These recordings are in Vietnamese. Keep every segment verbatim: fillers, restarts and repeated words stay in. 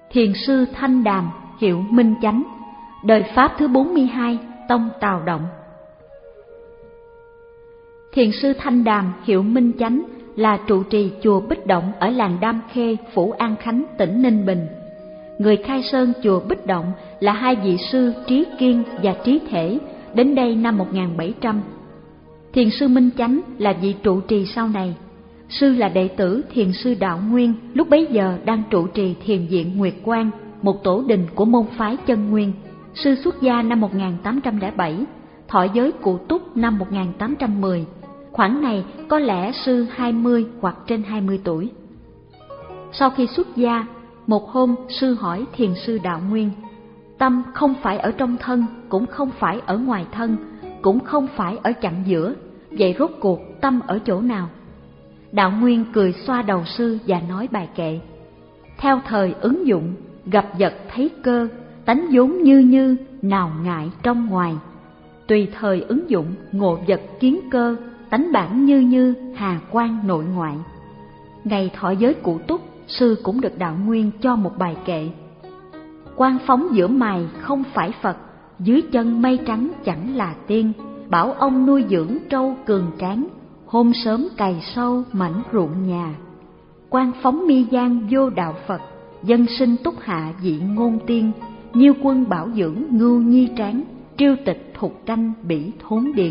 Thiền sư Thanh Đàm, hiệu Minh Chánh, đời Pháp thứ bốn mươi hai, tông Tào Động. Thiền sư Thanh Đàm, hiệu Minh Chánh là trụ trì chùa Bích Động ở làng Đam Khê, phủ An Khánh, tỉnh Ninh Bình. Người khai sơn chùa Bích Động là hai vị sư Trí Kiên và Trí Thể, đến đây năm một nghìn bảy trăm. Thiền sư Minh Chánh là vị trụ trì sau này. Sư là đệ tử thiền sư Đạo Nguyên, lúc bấy giờ đang trụ trì thiền viện Nguyệt Quang, một tổ đình của môn phái Chân Nguyên. Sư xuất gia năm một nghìn tám trăm lẻ bảy, thọ giới Cụ Túc năm một nghìn tám trăm mười. Khoảng này có lẽ sư hai mươi hoặc trên hai mươi tuổi. Sau khi xuất gia, một hôm sư hỏi thiền sư Đạo Nguyên: tâm không phải ở trong thân, cũng không phải ở ngoài thân, cũng không phải ở chặng giữa, vậy rốt cuộc tâm ở chỗ nào? Đạo Nguyên cười xoa đầu sư và nói bài kệ: theo thời ứng dụng, gặp vật thấy cơ, tánh vốn như như, nào ngại trong ngoài. Tùy thời ứng dụng, ngộ vật kiến cơ, tánh bản như như, hà quang nội ngoại. Ngày thọ giới Cụ Túc, sư cũng được Đạo Nguyên cho một bài kệ: quang phóng giữa mày không phải Phật, dưới chân mây trắng chẳng là tiên. Bảo ông nuôi dưỡng trâu cường tráng, hôm sớm cày sâu mảnh ruộng nhà. Quang phóng mi gian vô đạo Phật, dân sinh túc hạ dị ngôn tiên. Nhiêu quân bảo dưỡng ngưu nhi tráng, triêu tịch thục canh bỉ thốn điền.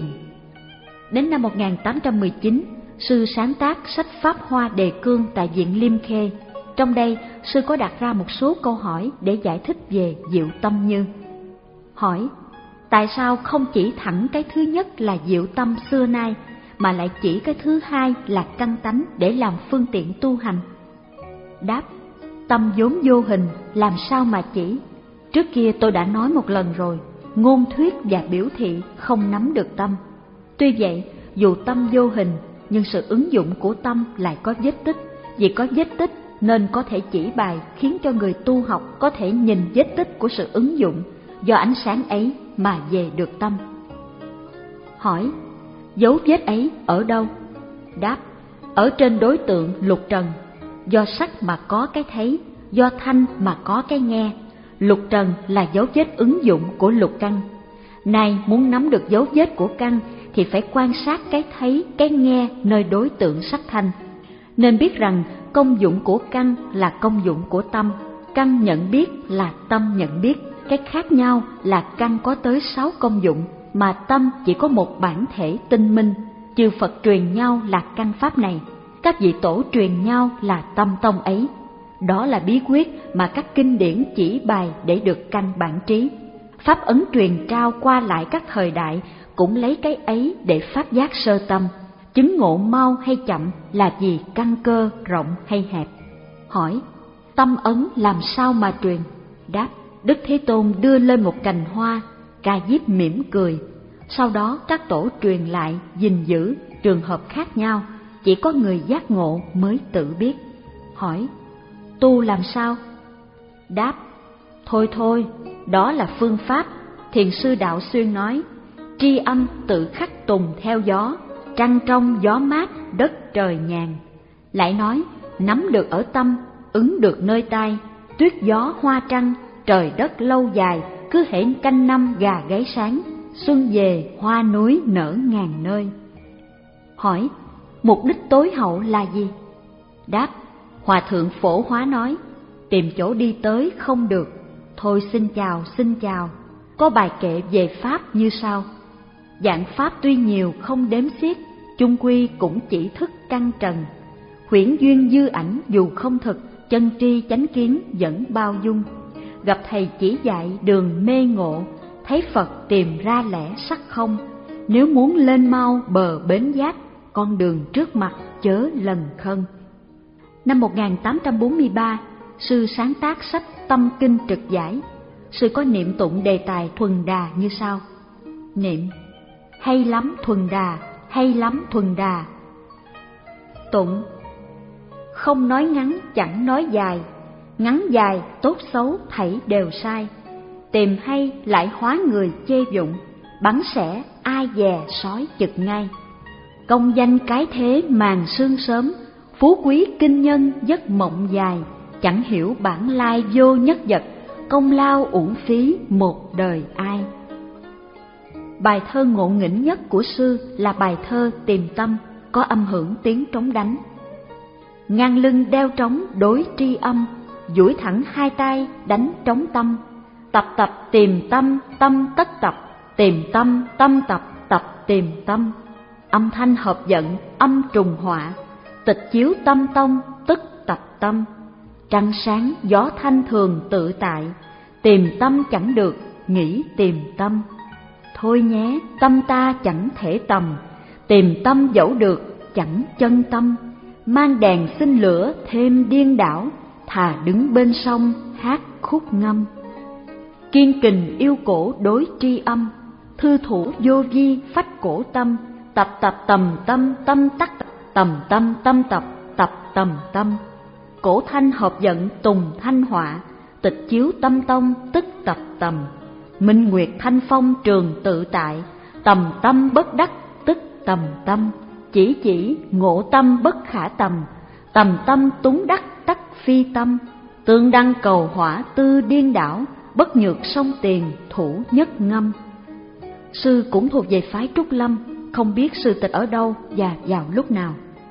Đến năm một nghìn tám trăm mười chín, sư sáng tác sách Pháp Hoa Đề Cương tại viện Liêm Khê. Trong đây, sư có đặt ra một số câu hỏi để giải thích về diệu tâm như: hỏi, tại sao không chỉ thẳng cái thứ nhất là diệu tâm xưa nay, mà lại chỉ cái thứ hai là căn tánh để làm phương tiện tu hành? Đáp, tâm vốn vô hình, làm sao mà chỉ? Trước kia tôi đã nói một lần rồi, ngôn thuyết và biểu thị không nắm được tâm. Tuy vậy, dù tâm vô hình, nhưng sự ứng dụng của tâm lại có vết tích. Vì có vết tích nên có thể chỉ bài, khiến cho người tu học có thể nhìn vết tích của sự ứng dụng, do ánh sáng ấy mà về được tâm. Hỏi, dấu vết ấy ở đâu? Đáp, ở trên đối tượng lục trần. Do sắc mà có cái thấy, do thanh mà có cái nghe. Lục trần là dấu vết ứng dụng của lục căn. Này, muốn nắm được dấu vết của căn thì phải quan sát cái thấy, cái nghe nơi đối tượng sắc thanh. Nên biết rằng công dụng của căn là công dụng của tâm, căn nhận biết là tâm nhận biết. Cái khác nhau là căn có tới sáu công dụng, mà tâm chỉ có một bản thể tinh minh. Chư Phật truyền nhau là căn pháp này, các vị tổ truyền nhau là tâm tông ấy. Đó là bí quyết mà các kinh điển chỉ bài để được căn bản trí. Pháp ấn truyền trao qua lại các thời đại cũng lấy cái ấy để pháp giác sơ tâm. Chứng ngộ mau hay chậm là vì căn cơ rộng hay hẹp. Hỏi, tâm ấn làm sao mà truyền? Đáp, Đức Thế Tôn đưa lên một cành hoa, Ca Diếp mỉm cười. Sau đó các tổ truyền lại, gìn giữ, trường hợp khác nhau, chỉ có người giác ngộ mới tự biết. Hỏi, tu làm sao? Đáp, thôi thôi, đó là phương pháp. Thiền sư Đạo Xuyên nói, tri âm tự khắc tùng theo gió, trăng trong gió mát, đất trời nhàn. Lại nói, nắm được ở tâm, ứng được nơi tai, tuyết gió hoa trăng, trời đất lâu dài, cứ hễ canh năm gà gáy sáng, xuân về hoa núi nở ngàn nơi. Hỏi, mục đích tối hậu là gì? Đáp, Hòa thượng Phổ Hóa nói, tìm chỗ đi tới không được, thôi xin chào xin chào. Có bài kệ về pháp như sau: dạng pháp tuy nhiều không đếm xiết, chung quy cũng chỉ thức căn trần. Huyễn duyên dư ảnh dù không thực, chân tri chánh kiến vẫn bao dung. Gặp thầy chỉ dạy đường mê ngộ, thấy Phật tìm ra lẽ sắc không. Nếu muốn lên mau bờ bến giác, con đường trước mặt chớ lần khân. Năm một nghìn tám trăm bốn mươi ba, sư sáng tác sách Tâm Kinh Trực Giải. Sư có niệm tụng đề tài thuần đà như sau: niệm, hay lắm thuần đà, hay lắm thuần đà. Tụng, không nói ngắn chẳng nói dài, ngắn dài tốt xấu thảy đều sai. Tìm hay lại hóa người chê dụng, bắn sẻ ai dè sói chực ngay. Công danh cái thế màn sương sớm, phú quý kinh nhân giấc mộng dài. chẳng hiểu bản lai vô nhất vật, công lao uổng phí một đời ai. Bài thơ ngộ nghĩnh nhất của sư là bài thơ Tìm Tâm, có âm hưởng tiếng trống đánh. Ngang lưng đeo trống đối tri âm, duỗi thẳng hai tay đánh trống tâm. Tập tập tìm tâm, tâm tất tập, tìm tâm, tâm tập, tập tìm tâm. Âm thanh hợp dẫn, âm trùng họa, tịch chiếu tâm tông, tức tập tâm. Trăng sáng, gió thanh thường tự tại, tìm tâm chẳng được, nghĩ tìm tâm. Thôi nhé, tâm ta chẳng thể tầm, tìm tâm dẫu được, chẳng chân tâm. Mang đèn xin lửa thêm điên đảo, thà đứng bên sông hát khúc ngâm. Kiên kình yêu cổ đối tri âm, thư thủ vô vi phách cổ tâm. Tập tập tầm tâm, tâm tắc tầm tâm, tâm tập, tập tầm tâm. Cổ thanh hợp dẫn tùng thanh họa, tịch chiếu tâm tông tức tập tầm. Minh nguyệt thanh phong trường tự tại, tầm tâm bất đắc tức tầm tâm. Chỉ chỉ ngộ tâm bất khả tầm, tầm tâm túng đắc tắc phi tâm. Tương đăng cầu hỏa tư điên đảo, bất nhược song tiền thủ nhất ngâm. Sư cũng thuộc về phái Trúc Lâm, không biết sư tịch ở đâu và vào lúc nào.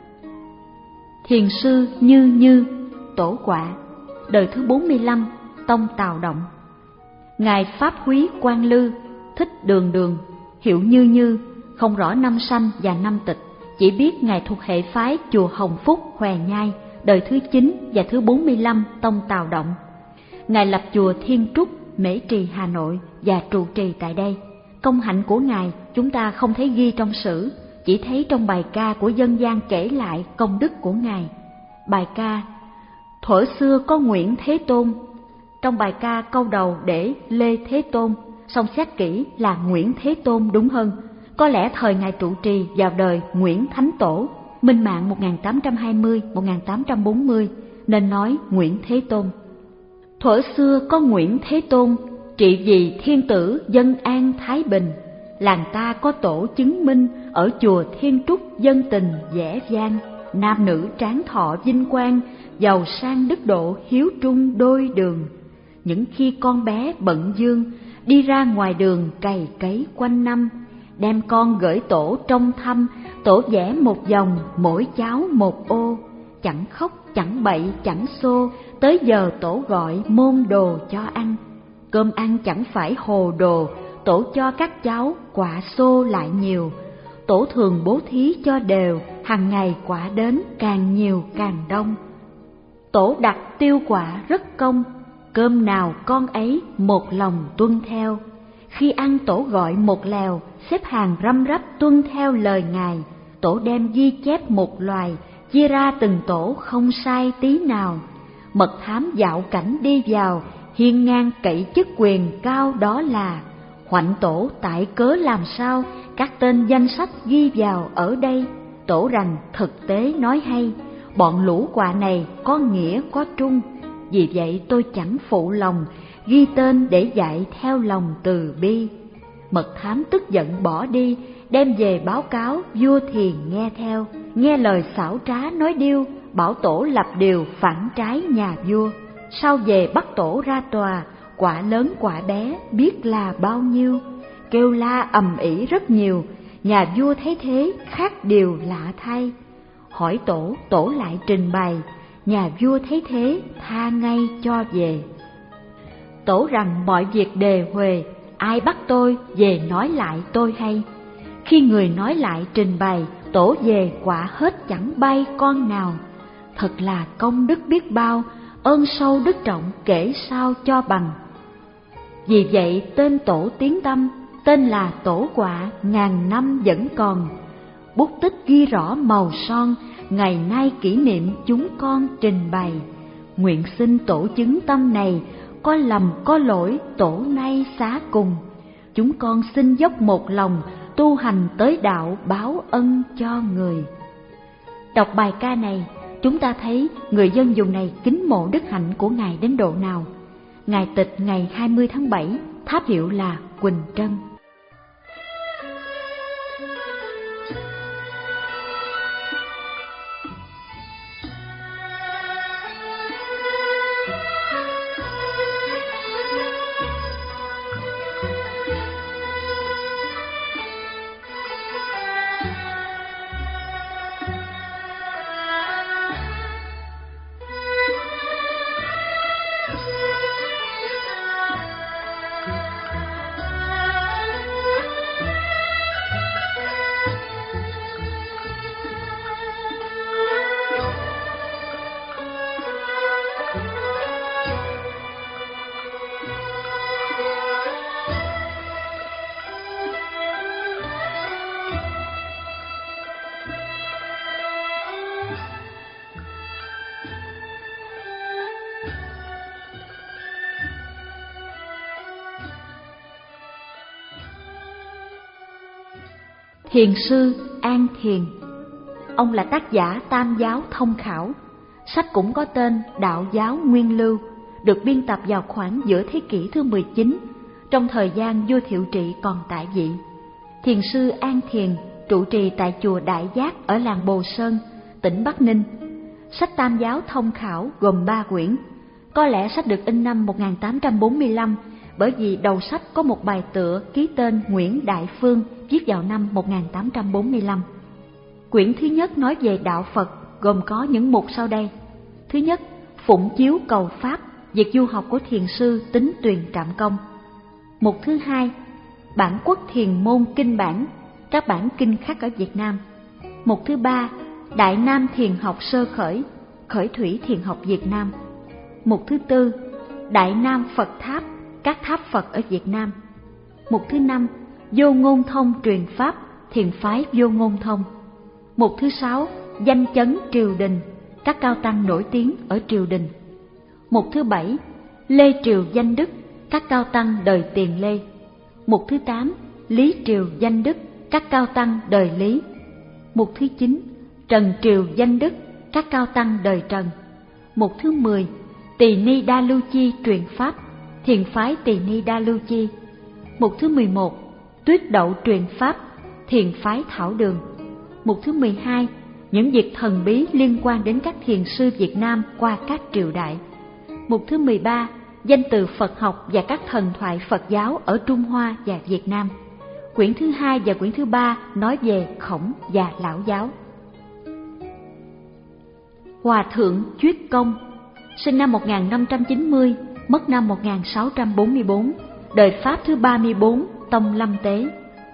Thiền sư Như Như, tổ Quạ, đời thứ bốn mươi lăm, tông Tào Động. Ngài Pháp Húy Quang Lư, thích Đường Đường, hiệu Như Như, không rõ năm sanh và năm tịch, chỉ biết ngài thuộc hệ phái chùa Hồng Phúc, Hòe Nhai, đời thứ chín và thứ bốn mươi lăm, tông Tào Động. Ngài lập chùa Thiên Trúc, Mễ Trì, Hà Nội và trụ trì tại đây. Công hạnh của ngài chúng ta không thấy ghi trong sử, chỉ thấy trong bài ca của dân gian kể lại công đức của ngài. Bài ca thuở xưa có Nguyễn Thế Tôn. Trong bài ca câu đầu để Lê Thế Tôn, song xét kỹ là Nguyễn Thế Tôn đúng hơn. Có lẽ thời ngài trụ trì vào đời Nguyễn Thánh Tổ, minh mạng một nghìn tám trăm hai mươi đến một nghìn tám trăm bốn mươi, nên nói Nguyễn Thế Tôn. Thuở xưa có Nguyễn Thế Tôn, trị vì thiên tử dân an thái bình. Làng ta có tổ chứng minh, ở chùa Thiên Trúc dân tình dễ vang. Nam nữ tráng thọ vinh quang, giàu sang đức độ hiếu trung đôi đường. Những khi con bé bận dương, đi ra ngoài đường cày cấy quanh năm. Đem con gửi tổ trong thăm, tổ vẽ một vòng mỗi cháu một ô. Chẳng khóc chẳng bậy chẳng xô, tới giờ tổ gọi môn đồ cho ăn. Cơm ăn chẳng phải hồ đồ, tổ cho các cháu quả xô lại nhiều. Tổ thường bố thí cho đều, hàng ngày quả đến càng nhiều càng đông. Tổ đặt tiêu quả rất công, cơm nào con ấy một lòng tuân theo. Khi ăn tổ gọi một lèo, xếp hàng răm rắp tuân theo lời ngài. Tổ đem ghi chép một loài, chia ra từng tổ không sai tí nào. Mật thám dạo cảnh đi vào, hiên ngang cậy chức quyền cao đó là. Hoạnh tổ tại cớ làm sao, các tên danh sách ghi vào ở đây. Tổ rằng thực tế nói hay, bọn lũ quạ này có nghĩa có trung. Vì vậy tôi chẳng phụ lòng, ghi tên để dạy theo lòng từ bi. Mật thám tức giận bỏ đi, đem về báo cáo vua Thiền nghe theo. Nghe lời xảo trá nói điêu, bảo tổ lập điều phản trái nhà vua. Sau về bắt tổ ra tòa, quả lớn quả bé biết là bao nhiêu. Kêu la ầm ĩ rất nhiều, nhà vua thấy thế khác điều lạ thay. Hỏi tổ, tổ lại trình bày, nhà vua thấy thế tha ngay cho về. Tổ rằng mọi việc đề huề, ai bắt tôi về nói lại tôi hay. Khi người nói lại trình bày, tổ về quả hết chẳng bay con nào. Thật là công đức biết bao, ơn sâu đức trọng kể sao cho bằng. Vì vậy tên tổ tiếng tâm, tên là Tổ Quạ ngàn năm vẫn còn. Bút tích ghi rõ màu son, ngày nay kỷ niệm chúng con trình bày. Nguyện xin tổ chứng tâm này, có lầm có lỗi tổ nay xá cùng. Chúng con xin dốc một lòng, tu hành tới đạo báo ân cho người. Đọc bài ca này, chúng ta thấy người dân vùng này kính mộ đức hạnh của ngài đến độ nào. Ngài tịch ngày hai mươi tháng bảy, tháp hiệu là Quỳnh Trân. Thiền sư An Thiền. Ông là tác giả Tam giáo thông khảo. Sách cũng có tên Đạo giáo Nguyên lưu, được biên tập vào khoảng giữa thế kỷ thứ mười chín, trong thời gian vua Thiệu Trị còn tại vị. Thiền sư An Thiền trụ trì tại chùa Đại Giác ở làng Bồ Sơn, tỉnh Bắc Ninh. Sách Tam giáo thông khảo gồm ba quyển. Có lẽ sách được in năm một nghìn tám trăm bốn mươi lăm, bởi vì đầu sách có một bài tựa ký tên Nguyễn Đại Phương viết vào năm một nghìn tám trăm bốn mươi lăm. Quyển thứ nhất nói về đạo Phật, gồm có những mục sau đây. Thứ nhất, phụng chiếu cầu pháp, việc du học của thiền sư Tính Tuyền Trạm Công. Mục thứ hai, bản quốc thiền môn kinh bản, các bản kinh khắc ở Việt Nam. Mục thứ ba, Đại Nam thiền học sơ khởi, khởi thủy thiền học Việt Nam. Mục thứ tư, Đại Nam Phật tháp, các tháp Phật ở Việt Nam. Mục thứ năm, Vô Ngôn Thông truyền pháp, thiền phái Vô Ngôn Thông. Mục thứ sáu, Danh chấn triều đình, các cao tăng nổi tiếng ở triều đình. Mục thứ bảy, Lê Triều danh đức, các cao tăng đời Tiền Lê. Mục thứ tám, Lý Triều danh đức, các cao tăng đời Lý. Mục thứ chín, Trần Triều danh đức, các cao tăng đời Trần. Mục thứ mười, Tỳ Ni Đa Lưu Chi truyền pháp, thiền phái Tỳ Ni Đa Lưu Chi. Mục thứ mười một, Tuyết Đậu truyền pháp, thiền phái Thảo Đường. Mục thứ mười hai, những việc thần bí liên quan đến các thiền sư Việt Nam qua các triều đại. Mục thứ mười ba, danh từ Phật học và các thần thoại Phật giáo ở Trung Hoa và Việt Nam. Quyển thứ hai và quyển thứ ba nói về Khổng và Lão giáo. Hòa thượng Chuyết Công, sinh năm một nghìn năm trăm chín mươi, mất năm một nghìn sáu trăm bốn mươi bốn, đời Pháp thứ ba mươi bốn, tông Lâm Tế.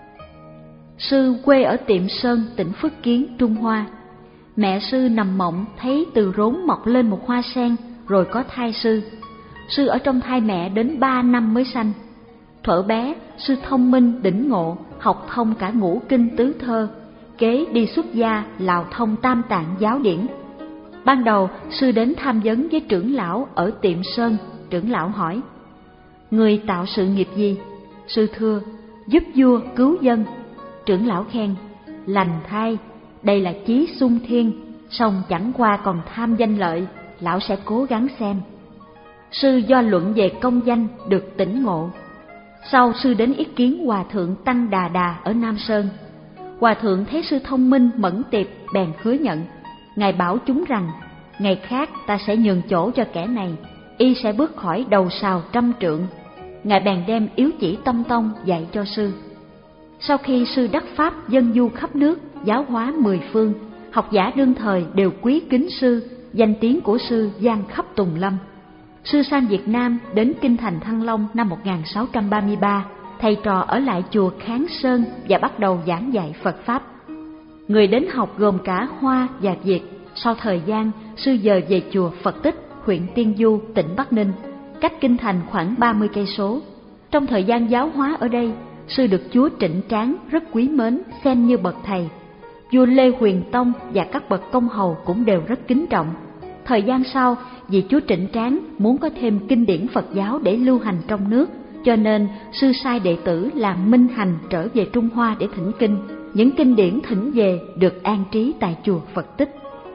Sư quê ở Tiệm Sơn, tỉnh Phước Kiến, Trung Hoa. Mẹ sư nằm mộng thấy từ rốn mọc lên một hoa sen, rồi có thai sư. Sư ở trong thai mẹ đến ba năm mới sanh. Thuở bé, sư thông minh đỉnh ngộ, học thông cả ngũ kinh tứ thơ, kế đi xuất gia lào thông tam tạng giáo điển. Ban đầu, sư đến tham vấn với trưởng lão ở Tiệm Sơn. Trưởng lão hỏi: người tạo sự nghiệp gì? Sư thưa: giúp vua cứu dân. Trưởng lão khen: lành thay, đây là chí sung thiên, song chẳng qua còn tham danh lợi, lão sẽ cố gắng xem. Sư do luận về công danh được tỉnh ngộ. Sau sư đến ý kiến Hòa thượng Tăng Đà Đà ở Nam Sơn. Hòa thượng thấy sư thông minh mẫn tiệp bèn hứa nhận. Ngài bảo chúng rằng: ngày khác ta sẽ nhường chỗ cho kẻ này, y sẽ bước khỏi đầu sào trăm trượng. Ngài bèn đem yếu chỉ tâm tông dạy cho sư. Sau khi sư đắc pháp dân du khắp nước, giáo hóa mười phương, học giả đương thời đều quý kính sư, danh tiếng của sư vang khắp Tùng Lâm. Sư sang Việt Nam đến kinh thành Thăng Long năm một nghìn sáu trăm ba mươi ba, thầy trò ở lại chùa Kháng Sơn và bắt đầu giảng dạy Phật pháp. Người đến học gồm cả Hoa và Việt. Sau thời gian, sư dời về chùa Phật Tích, huyện Tiên Du, tỉnh Bắc Ninh, cách kinh thành khoảng ba mươi cây số. Trong thời gian giáo hóa ở đây, sư được chúa Trịnh Tráng rất quý mến, xem như bậc thầy. Vua Lê Huyền Tông và các bậc công hầu cũng đều rất kính trọng. Thời gian sau, vì chúa Trịnh Tráng muốn có thêm kinh điển Phật giáo để lưu hành trong nước, cho nên sư sai đệ tử là Minh Hành trở về Trung Hoa để thỉnh kinh. Những kinh điển thỉnh về được an trí tại chùa Phật Tích.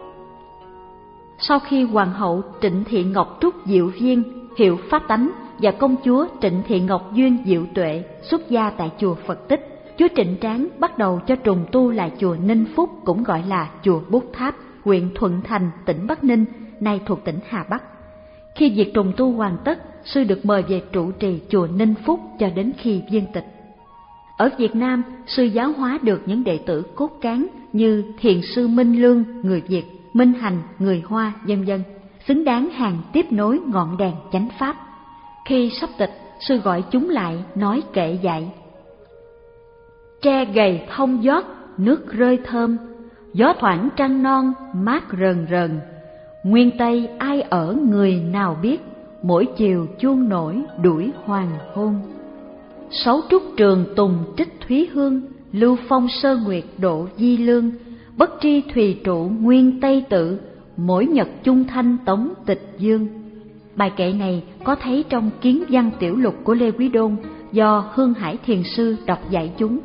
Sau khi hoàng hậu Trịnh Thị Ngọc Trúc Diệu Viên, hiệu Pháp Tánh, và công chúa Trịnh Thị Ngọc Duyên Diệu Tuệ xuất gia tại chùa Phật Tích, chúa Trịnh Tráng bắt đầu cho trùng tu lại chùa Ninh Phúc, cũng gọi là chùa Bút Tháp, huyện Thuận Thành, tỉnh Bắc Ninh, nay thuộc tỉnh Hà Bắc. Khi việc trùng tu hoàn tất, sư được mời về trụ trì chùa Ninh Phúc cho đến khi viên tịch. Ở Việt Nam, sư giáo hóa được những đệ tử cốt cán như Thiền sư Minh Lương, người Việt, Minh Hành, người Hoa, vân vân, xứng đáng hàng tiếp nối ngọn đèn chánh pháp. Khi sắp tịch, sư gọi chúng lại nói kệ dạy: tre gầy thông giót, nước rơi thơm, gió thoảng trăng non, mát rờn rờn. Nguyên Tây ai ở người nào biết, mỗi chiều chuông nổi đuổi hoàng hôn. Sáu trúc trường tùng trích thúy hương, lưu phong sơ nguyệt độ di lương. Bất tri thùy trụ nguyên Tây tự, mỗi nhật chung thanh tống tịch dương. Bài kệ này có thấy trong Kiến văn tiểu lục của Lê Quý Đôn do Hương Hải Thiền sư đọc dạy chúng.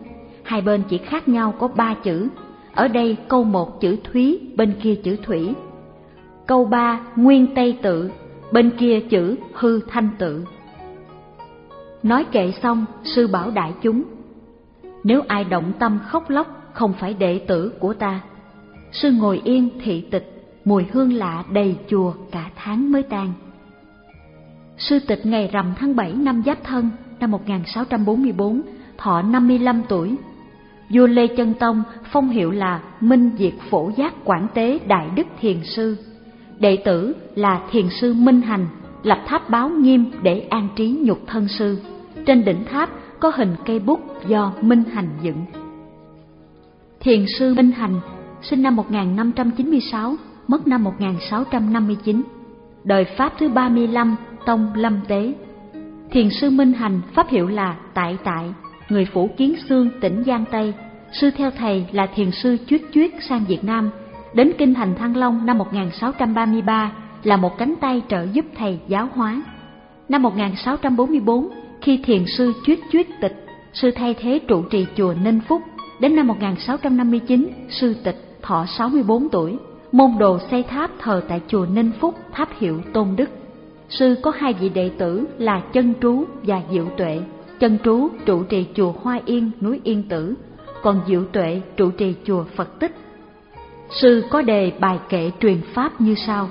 hai bên chỉ khác nhau có ba chữ. Ở đây câu một chữ Thúy, bên kia chữ Thủy. Câu ba Nguyên Tây Tự, bên kia chữ Hư Thanh Tự. Nói kệ xong, sư bảo đại chúng: nếu ai động tâm khóc lóc không phải đệ tử của ta. Sư ngồi yên thị tịch, mùi hương lạ đầy chùa cả tháng mới tan. Sư tịch ngày rằm tháng bảy năm Giáp Thân năm một nghìn sáu trăm bốn mươi bốn, thọ năm mươi lăm tuổi. Vua Lê Chân Tông phong hiệu là Minh Diệt Phổ Giác Quảng Tế Đại Đức Thiền Sư. Đệ tử là Thiền sư Minh Hành, lập tháp báo nghiêm để an trí nhục thân sư. Trên đỉnh tháp có hình cây bút do Minh Hành dựng. Thiền sư Minh Hành sinh năm một nghìn năm trăm chín mươi sáu, mất năm một nghìn sáu trăm năm mươi chín, đời Pháp thứ ba mươi lăm tông Lâm Tế. Thiền sư Minh Hành pháp hiệu là Tại Tại, người Phủ Kiến Xương, tỉnh Giang Tây. Sư theo thầy là thiền sư Chuyết Chuyết sang Việt Nam, đến kinh thành Thăng Long năm một nghìn sáu trăm ba mươi ba, là một cánh tay trợ giúp thầy giáo hóa. Năm một nghìn sáu trăm bốn mươi bốn, khi thiền sư Chuyết Chuyết tịch, sư thay thế trụ trì chùa Ninh Phúc. Đến năm một nghìn sáu trăm năm mươi chín, sư tịch thọ sáu mươi bốn tuổi, môn đồ xây tháp thờ tại chùa Ninh Phúc, tháp hiệu Tôn Đức. Sư có hai vị đệ tử là Chân Trú và Diệu Tuệ. Chân Trú trụ trì chùa Hoa Yên, núi Yên Tử, còn Diệu Tuệ trụ trì chùa Phật Tích. Sư có đề bài kệ truyền pháp như sau: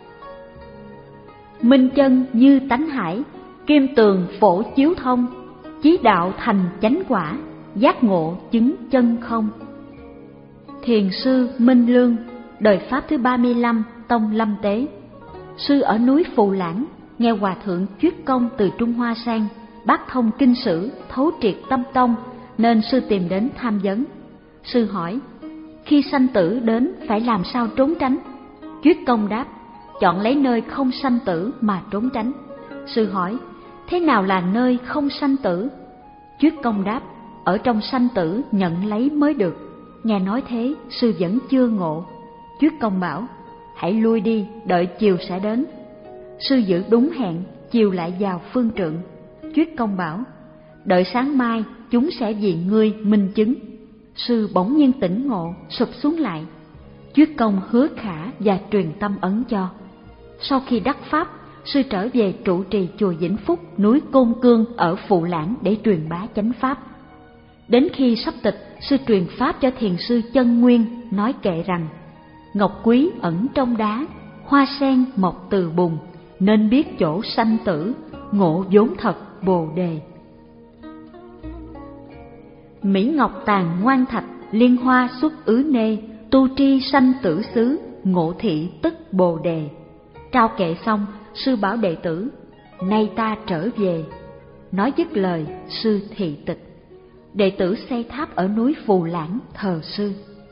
minh chân như tánh hải, kim tường phổ chiếu thông, chí đạo thành chánh quả, giác ngộ chứng chân không. Thiền sư Minh Lương, đời Pháp thứ ba mươi lăm tông Lâm Tế. Sư ở núi Phù Lãng, nghe hòa thượng Chuyết Công từ Trung Hoa sang, bác thông kinh sử, thấu triệt tâm tông, nên sư tìm đến tham vấn. Sư hỏi: khi sanh tử đến phải làm sao trốn tránh? Chuyết Công đáp: chọn lấy nơi không sanh tử mà trốn tránh. Sư hỏi: thế nào là nơi không sanh tử? Chuyết Công đáp: ở trong sanh tử nhận lấy mới được. Nghe nói thế, sư vẫn chưa ngộ. Chuyết Công bảo: hãy lui đi, đợi chiều sẽ đến. Sư giữ đúng hẹn, chiều lại vào phương trượng. Chuyết Công bảo: đợi sáng mai chúng sẽ vì ngươi minh chứng. Sư bỗng nhiên tỉnh ngộ, sụp xuống lại. Chuyết Công hứa khả và truyền tâm ấn cho. Sau khi đắc pháp, sư trở về trụ trì chùa Vĩnh Phúc, núi Côn Cương ở Phụ Lãng để truyền bá chánh pháp. Đến khi sắp tịch, sư truyền pháp cho thiền sư Chân Nguyên, nói kệ rằng: ngọc quý ẩn trong đá, hoa sen mọc từ bùn, nên biết chỗ sanh tử, ngộ vốn thật Bồ Đề. Mỹ ngọc tàn ngoan thạch, liên hoa xuất ứ nê, tu tri sanh tử xứ, ngộ thị tức Bồ Đề. Trao kệ xong, sư bảo đệ tử: nay ta trở về. Nói dứt lời, sư thị tịch. Đệ tử xây tháp ở núi Phù Lãng thờ sư.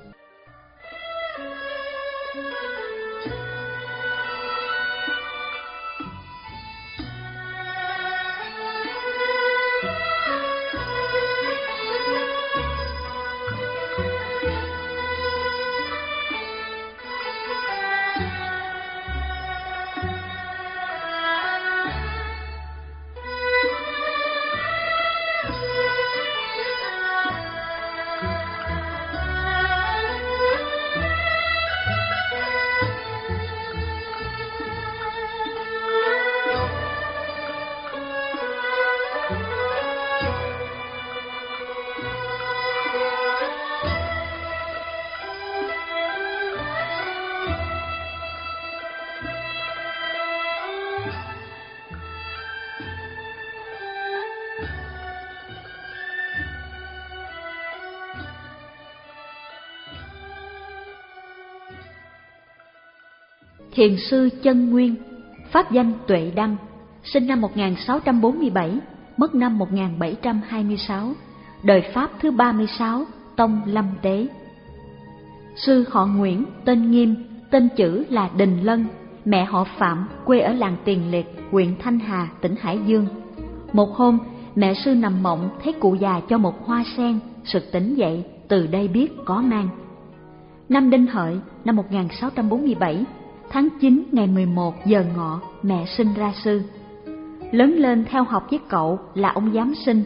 Thiền sư Chân Nguyên, pháp danh Tuệ Đăng, sinh năm một nghìn sáu trăm bốn mươi bảy, mất năm một nghìn bảy trăm hai mươi sáu, đời Pháp thứ ba mươi sáu, tông Lâm Tế. Sư họ Nguyễn, tên Nghiêm, tên chữ là Đình Lân, mẹ họ Phạm, quê ở làng Tiền Liệt, huyện Thanh Hà, tỉnh Hải Dương. Một hôm, mẹ sư nằm mộng thấy cụ già cho một hoa sen, sực tỉnh dậy, từ đây biết có mang. Năm Đinh Hợi, năm một nghìn sáu trăm bốn mươi bảy, tháng chín ngày mười một giờ ngọ, mẹ sinh ra sư. Lớn lên theo học với cậu là ông giám sinh.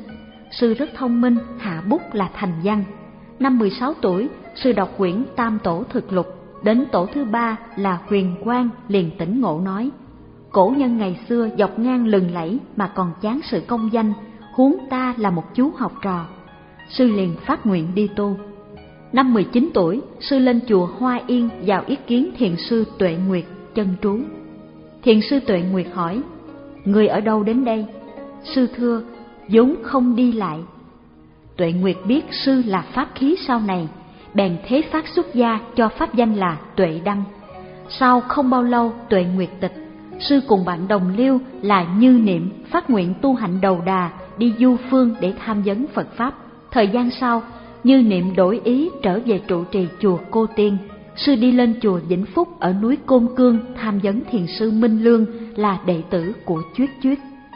sư rất thông minh, hạ bút là thành văn. Năm mười sáu tuổi, sư đọc quyển Tam Tổ Thực Lục, đến tổ thứ ba là Huyền Quang liền tỉnh ngộ nói: cổ nhân ngày xưa dọc ngang lừng lẫy mà còn chán sự công danh, huống ta là một chú học trò. Sư liền phát nguyện đi tu. Năm mười chín tuổi, sư lên chùa Hoa Yên vào ý kiến thiền sư Tuệ Nguyệt chân trú. Thiền sư Tuệ Nguyệt hỏi: người ở đâu đến đây? Sư thưa: vốn không đi lại. Tuệ Nguyệt biết sư là pháp khí sau này, bèn thế phát xuất gia cho pháp danh là Tuệ Đăng. Sau không bao lâu Tuệ Nguyệt tịch, sư cùng bạn đồng liêu là Như Niệm phát nguyện tu hạnh đầu đà, đi du phương để tham vấn Phật pháp. Thời gian sau, Như Niệm đổi ý trở về trụ trì chùa Cô Tiên. Sư đi lên chùa Vĩnh Phúc ở núi Côn Cương tham vấn thiền sư Minh Lương là đệ tử của Chuyết Chuyết.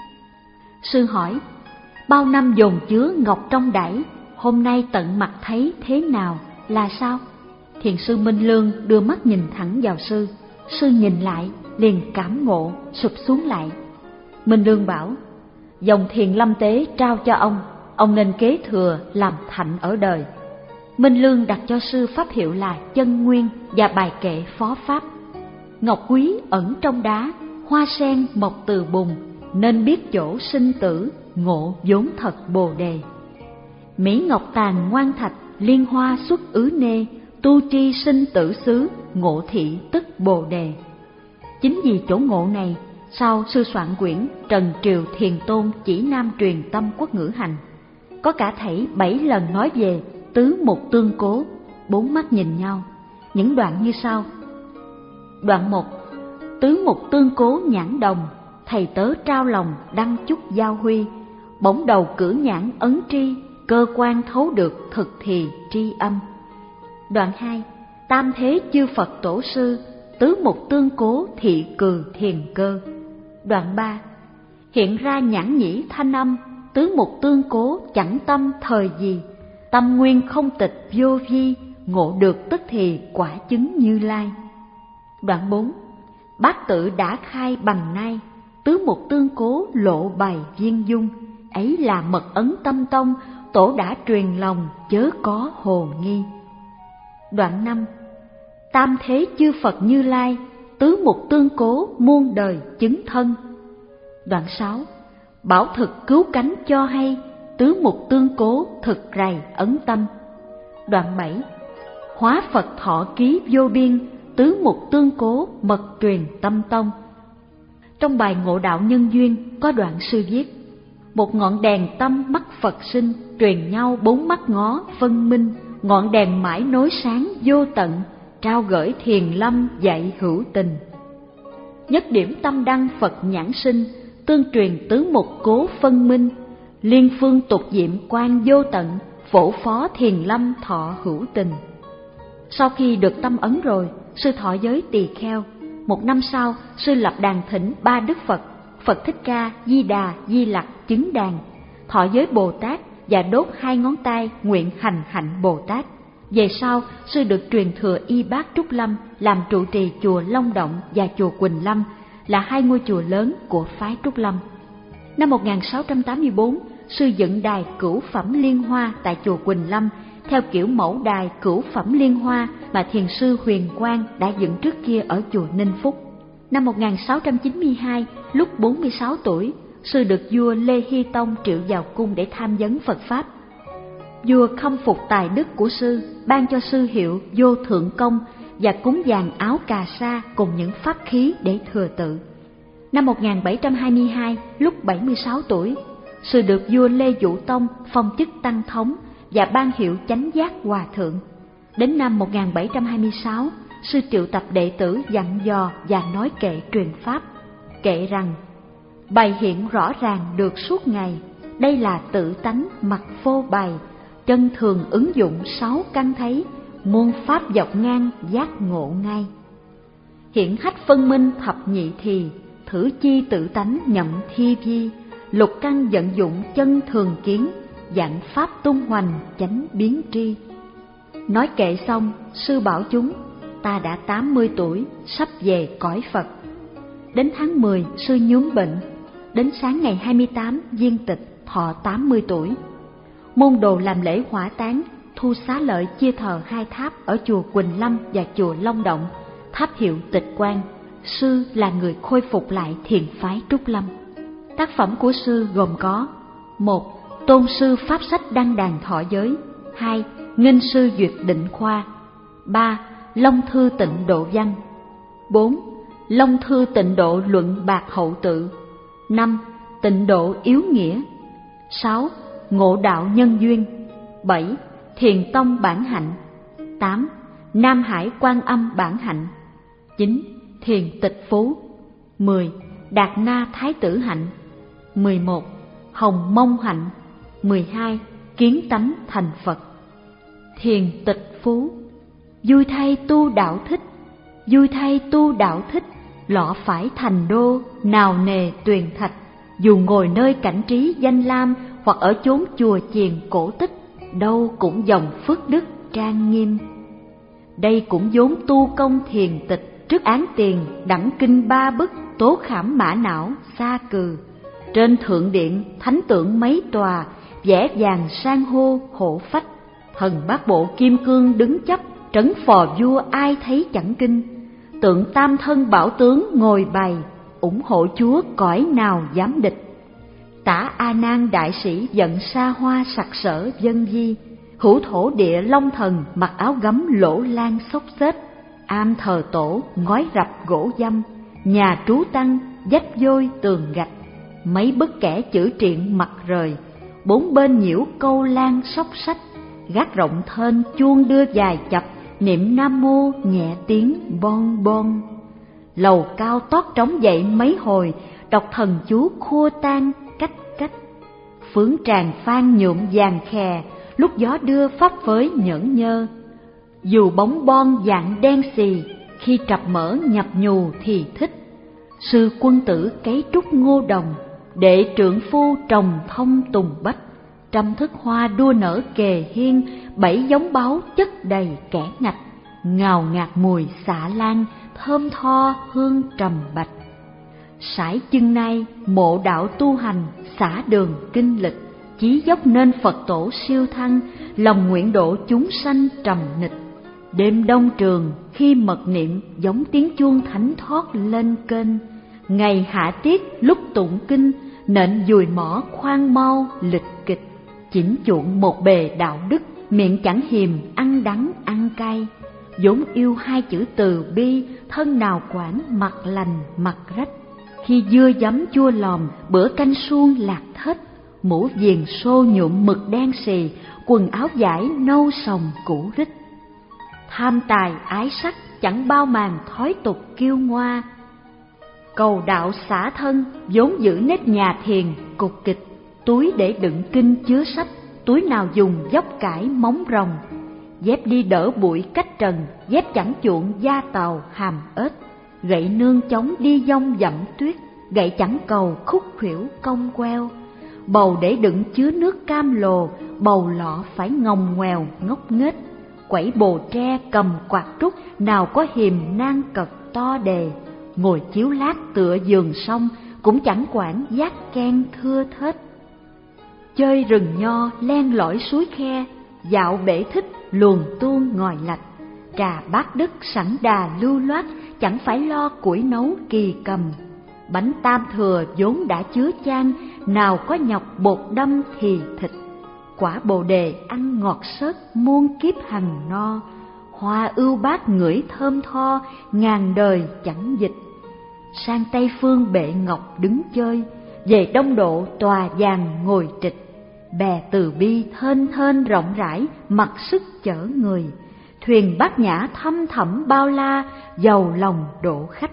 Sư hỏi: bao năm dồn chứa ngọc trong đẩy, hôm nay tận mặt thấy thế nào, là sao? Thiền sư Minh Lương đưa mắt nhìn thẳng vào sư. Sư nhìn lại liền cảm ngộ, sụp xuống lại. Minh Lương bảo: dòng thiền lâm tế trao cho ông, ông nên kế thừa làm thạnh ở đời. Minh Lương đặt cho sư pháp hiệu là Chân Nguyên và bài kệ phó pháp: ngọc quý ẩn trong đá, hoa sen mọc từ bùn, nên biết chỗ sinh tử, ngộ vốn thật bồ đề. Mỹ ngọc tàn ngoan thạch, liên hoa xuất ứ nê, tu tri sinh tử xứ, ngộ thị tức bồ đề. Chính vì chỗ ngộ này, sau sư soạn quyển Trần Triều Thiền Tôn chỉ nam truyền tâm quốc ngữ hành. Có cả thảy bảy lần nói về tứ mục tương cố, bốn mắt nhìn nhau. Những đoạn như sau: đoạn một: tứ mục tương cố nhãn đồng, thầy tớ trao lòng đăng chúc giao huy, bỗng đầu cử nhãn ấn tri, cơ quan thấu được thực thì tri âm. Đoạn hai: tam thế chư Phật tổ sư, tứ mục tương cố thị cừ thiền cơ. Đoạn ba: hiện ra nhãn nhĩ thanh âm, tứ mục tương cố chẳng tâm thời gì, tâm nguyên không tịch vô vi, ngộ được tức thì quả chứng Như Lai. Đoạn bốn: bát tự đã khai bằng nay, tứ mục tương cố lộ bày viên dung, ấy là mật ấn tâm tông, tổ đã truyền lòng chớ có hồ nghi. Đoạn năm: tam thế chư Phật Như Lai, tứ mục tương cố muôn đời chứng thân. Đoạn sáu: bảo thực cứu cánh cho hay, tứ mục tương cố thực rày ấn tâm. Đoạn bảy: hóa Phật thọ ký vô biên, tứ mục tương cố mật truyền tâm tông. Trong bài Ngộ Đạo Nhân Duyên có đoạn sư viết: một ngọn đèn tâm mắt Phật sinh, truyền nhau bốn mắt ngó phân minh, ngọn đèn mãi nối sáng vô tận, trao gửi thiền lâm dạy hữu tình. Nhất điểm tâm đăng Phật nhãn sinh, tương truyền tứ mục cố phân minh, liên phương tục diệm quan vô tận, phổ phó thiền lâm thọ hữu tình. Sau khi được tâm ấn rồi, sư thọ giới tỳ kheo. Một năm sau, sư lập đàn thỉnh ba đức Phật, Phật Thích Ca, Di Đà, Di Lặc chứng đàn, thọ giới Bồ Tát và đốt hai ngón tay nguyện hành hạnh Bồ Tát. Về sau, sư được truyền thừa Y Bát Trúc Lâm làm trụ trì chùa Long Động và chùa Quỳnh Lâm, là hai ngôi chùa lớn của phái Trúc Lâm. Năm một nghìn sáu trăm tám mươi tư, sư dựng đài Cửu Phẩm Liên Hoa tại chùa Quỳnh Lâm, theo kiểu mẫu đài Cửu Phẩm Liên Hoa mà thiền sư Huyền Quang đã dựng trước kia ở chùa Ninh Phúc. Năm một nghìn sáu trăm chín mươi hai, lúc bốn mươi sáu tuổi, sư được vua Lê Hy Tông triệu vào cung để tham vấn Phật Pháp. Vua khâm phục tài đức của sư, ban cho sư hiệu Vô Thượng Công và cúng dàn áo cà sa cùng những pháp khí để thừa tự. Năm một nghìn bảy trăm hai mươi hai, lúc bảy mươi sáu tuổi, sư được vua Lê Vũ Tông phong chức tăng thống và ban hiệu Chánh Giác Hòa Thượng. Đến năm một nghìn bảy trăm hai mươi sáu, sư triệu tập đệ tử dặn dò và nói kệ truyền pháp. Kệ rằng: bày hiện rõ ràng được suốt ngày, đây là tự tánh mặt phô bày, chân thường ứng dụng sáu căn thấy, muôn pháp dọc ngang giác ngộ ngay. Hiện hách phân minh thập nhị thì, thử chi tự tánh nhậm thi vi, lục căn vận dụng chân thường kiến, dạng pháp tung hoành chánh biến tri. Nói kệ xong, sư bảo chúng: ta đã tám mươi tuổi, sắp về cõi Phật. Đến tháng mười, sư nhuốm bệnh. Đến sáng ngày hai mươi tám, viên tịch, thọ tám mươi tuổi. môn đồ làm lễ hỏa táng, thu xá lợi chia thờ hai tháp ở chùa Quỳnh Lâm và chùa Long Động, tháp hiệu Tịch Quang. Sư là người khôi phục lại thiền phái Trúc Lâm. Tác phẩm của sư gồm có: một. Tôn sư pháp sách đăng đàn thọ giới. Hai. Nghinh sư duyệt định khoa. Ba. Long thư tịnh độ văn. Bốn. Long thư tịnh độ luận bạc hậu tự. Năm. Tịnh độ yếu nghĩa. Sáu. Ngộ đạo nhân duyên. Bảy. Thiền tông bản hạnh. Tám. Nam Hải Quan Âm bản hạnh. Chín. Thiền tịch phú. Mười. Đạt Na Thái tử hạnh. Mười một. Hồng Mông hạnh. Mười hai. Kiến tánh thành Phật. Thiền tịch phú. Vui thay tu đạo thích, vui thay tu đạo thích, lọ phải thành đô, nào nề tuyền thạch. Dù ngồi nơi cảnh trí danh lam, hoặc ở chốn chùa chiền cổ tích, đâu cũng dòng phước đức trang nghiêm. Đây cũng vốn tu công thiền tịch, trước án tiền đẳng kinh ba bức, tố khảm mã não xa cừ. Trên thượng điện thánh tượng mấy tòa, vẽ vàng san hô hộ phách. Thần bát bộ kim cương đứng chấp, trấn phò vua ai thấy chẳng kinh. Tượng tam thân bảo tướng ngồi bày, ủng hộ chúa cõi nào dám địch. Tả A Nan đại sĩ giận sa hoa sặc sỡ dân di, hữu thổ địa long thần mặc áo gấm lỗ lan xốc xếch. Am thờ tổ ngói rập gỗ dăm, nhà trú tăng dách vôi tường gạch. Mấy bức kẻ chữ triện mặt rời, bốn bên nhiễu câu lan sóc sách. Gác rộng thênh chuông đưa dài chập, niệm nam mô nhẹ tiếng bon bon. Lầu cao tót trống dậy mấy hồi, đọc thần chú khua tan cách cách. Phướng tràng phan nhuộm vàng khè, lúc gió đưa pháp phới nhẫn nhơ. Dù bóng bon dạng đen xì, khi trập mỡ nhập nhù thì thích. Sư quân tử cấy trúc ngô đồng, đệ trượng phu trồng thông tùng bách. Trăm thức hoa đua nở kề hiên, bảy giống báu chất đầy kẻ ngạch. Ngào ngạt mùi xạ lan, thơm tho hương trầm bạch. Sải chân nay mộ đạo tu hành, xả đường kinh lịch. Chí dốc nên Phật tổ siêu thăng, lòng nguyện độ chúng sanh trầm nịch. Đêm đông trường khi mật niệm, giống tiếng chuông thánh thoát lên kênh. Ngày hạ tiết lúc tụng kinh, nện dùi mỏ khoan mau lịch kịch. Chỉnh chuộng một bề đạo đức, miệng chẳng hiềm ăn đắng ăn cay. vốn yêu hai chữ từ bi, thân nào quản mặt lành mặt rách. Khi dưa giấm chua lòm, bữa canh suông lạc thết, mũ viền xô nhuộm mực đen xì, quần áo vải nâu sòng cũ rích. Tham tài ái sắc chẳng bao màn thói tục kiêu ngoa. Cầu đạo xả thân vốn giữ nếp nhà thiền cục kịch, túi để đựng kinh chứa sách, túi nào dùng dốc cải móng rồng. Dép đi đỡ bụi cách trần, dép chẳng chuộng da tàu hàm ếch. Gậy nương chống đi dông dặm tuyết, gậy chẳng cầu khúc khuỷu cong queo. Bầu để đựng chứa nước cam lồ, bầu lọ phải ngồng ngoèo ngốc nghếch. Quẩy bồ tre cầm quạt trúc, nào có hiềm nan cật to đề. Ngồi chiếu lát tựa giường sông, cũng chẳng quản giác ken thưa thết. Chơi rừng nho len lỏi suối khe, dạo bể thích luồn tuôn ngòi lạch. Trà bát đức sẵn đà lưu loát, chẳng phải lo củi nấu kỳ cầm. Bánh tam thừa vốn đã chứa chan, nào có nhọc bột đâm thì thịt. Quả bồ đề ăn ngọt xớt, muôn kiếp hằng no. Hoa ưu bát ngửi thơm tho, ngàn đời chẳng dịch. Sang Tây phương bệ ngọc đứng chơi, về Đông Độ tòa vàng ngồi trịch. Bè từ bi thênh thênh rộng rãi, mặc sức chở người. Thuyền bát nhã thăm thẳm bao la, giàu lòng độ khách.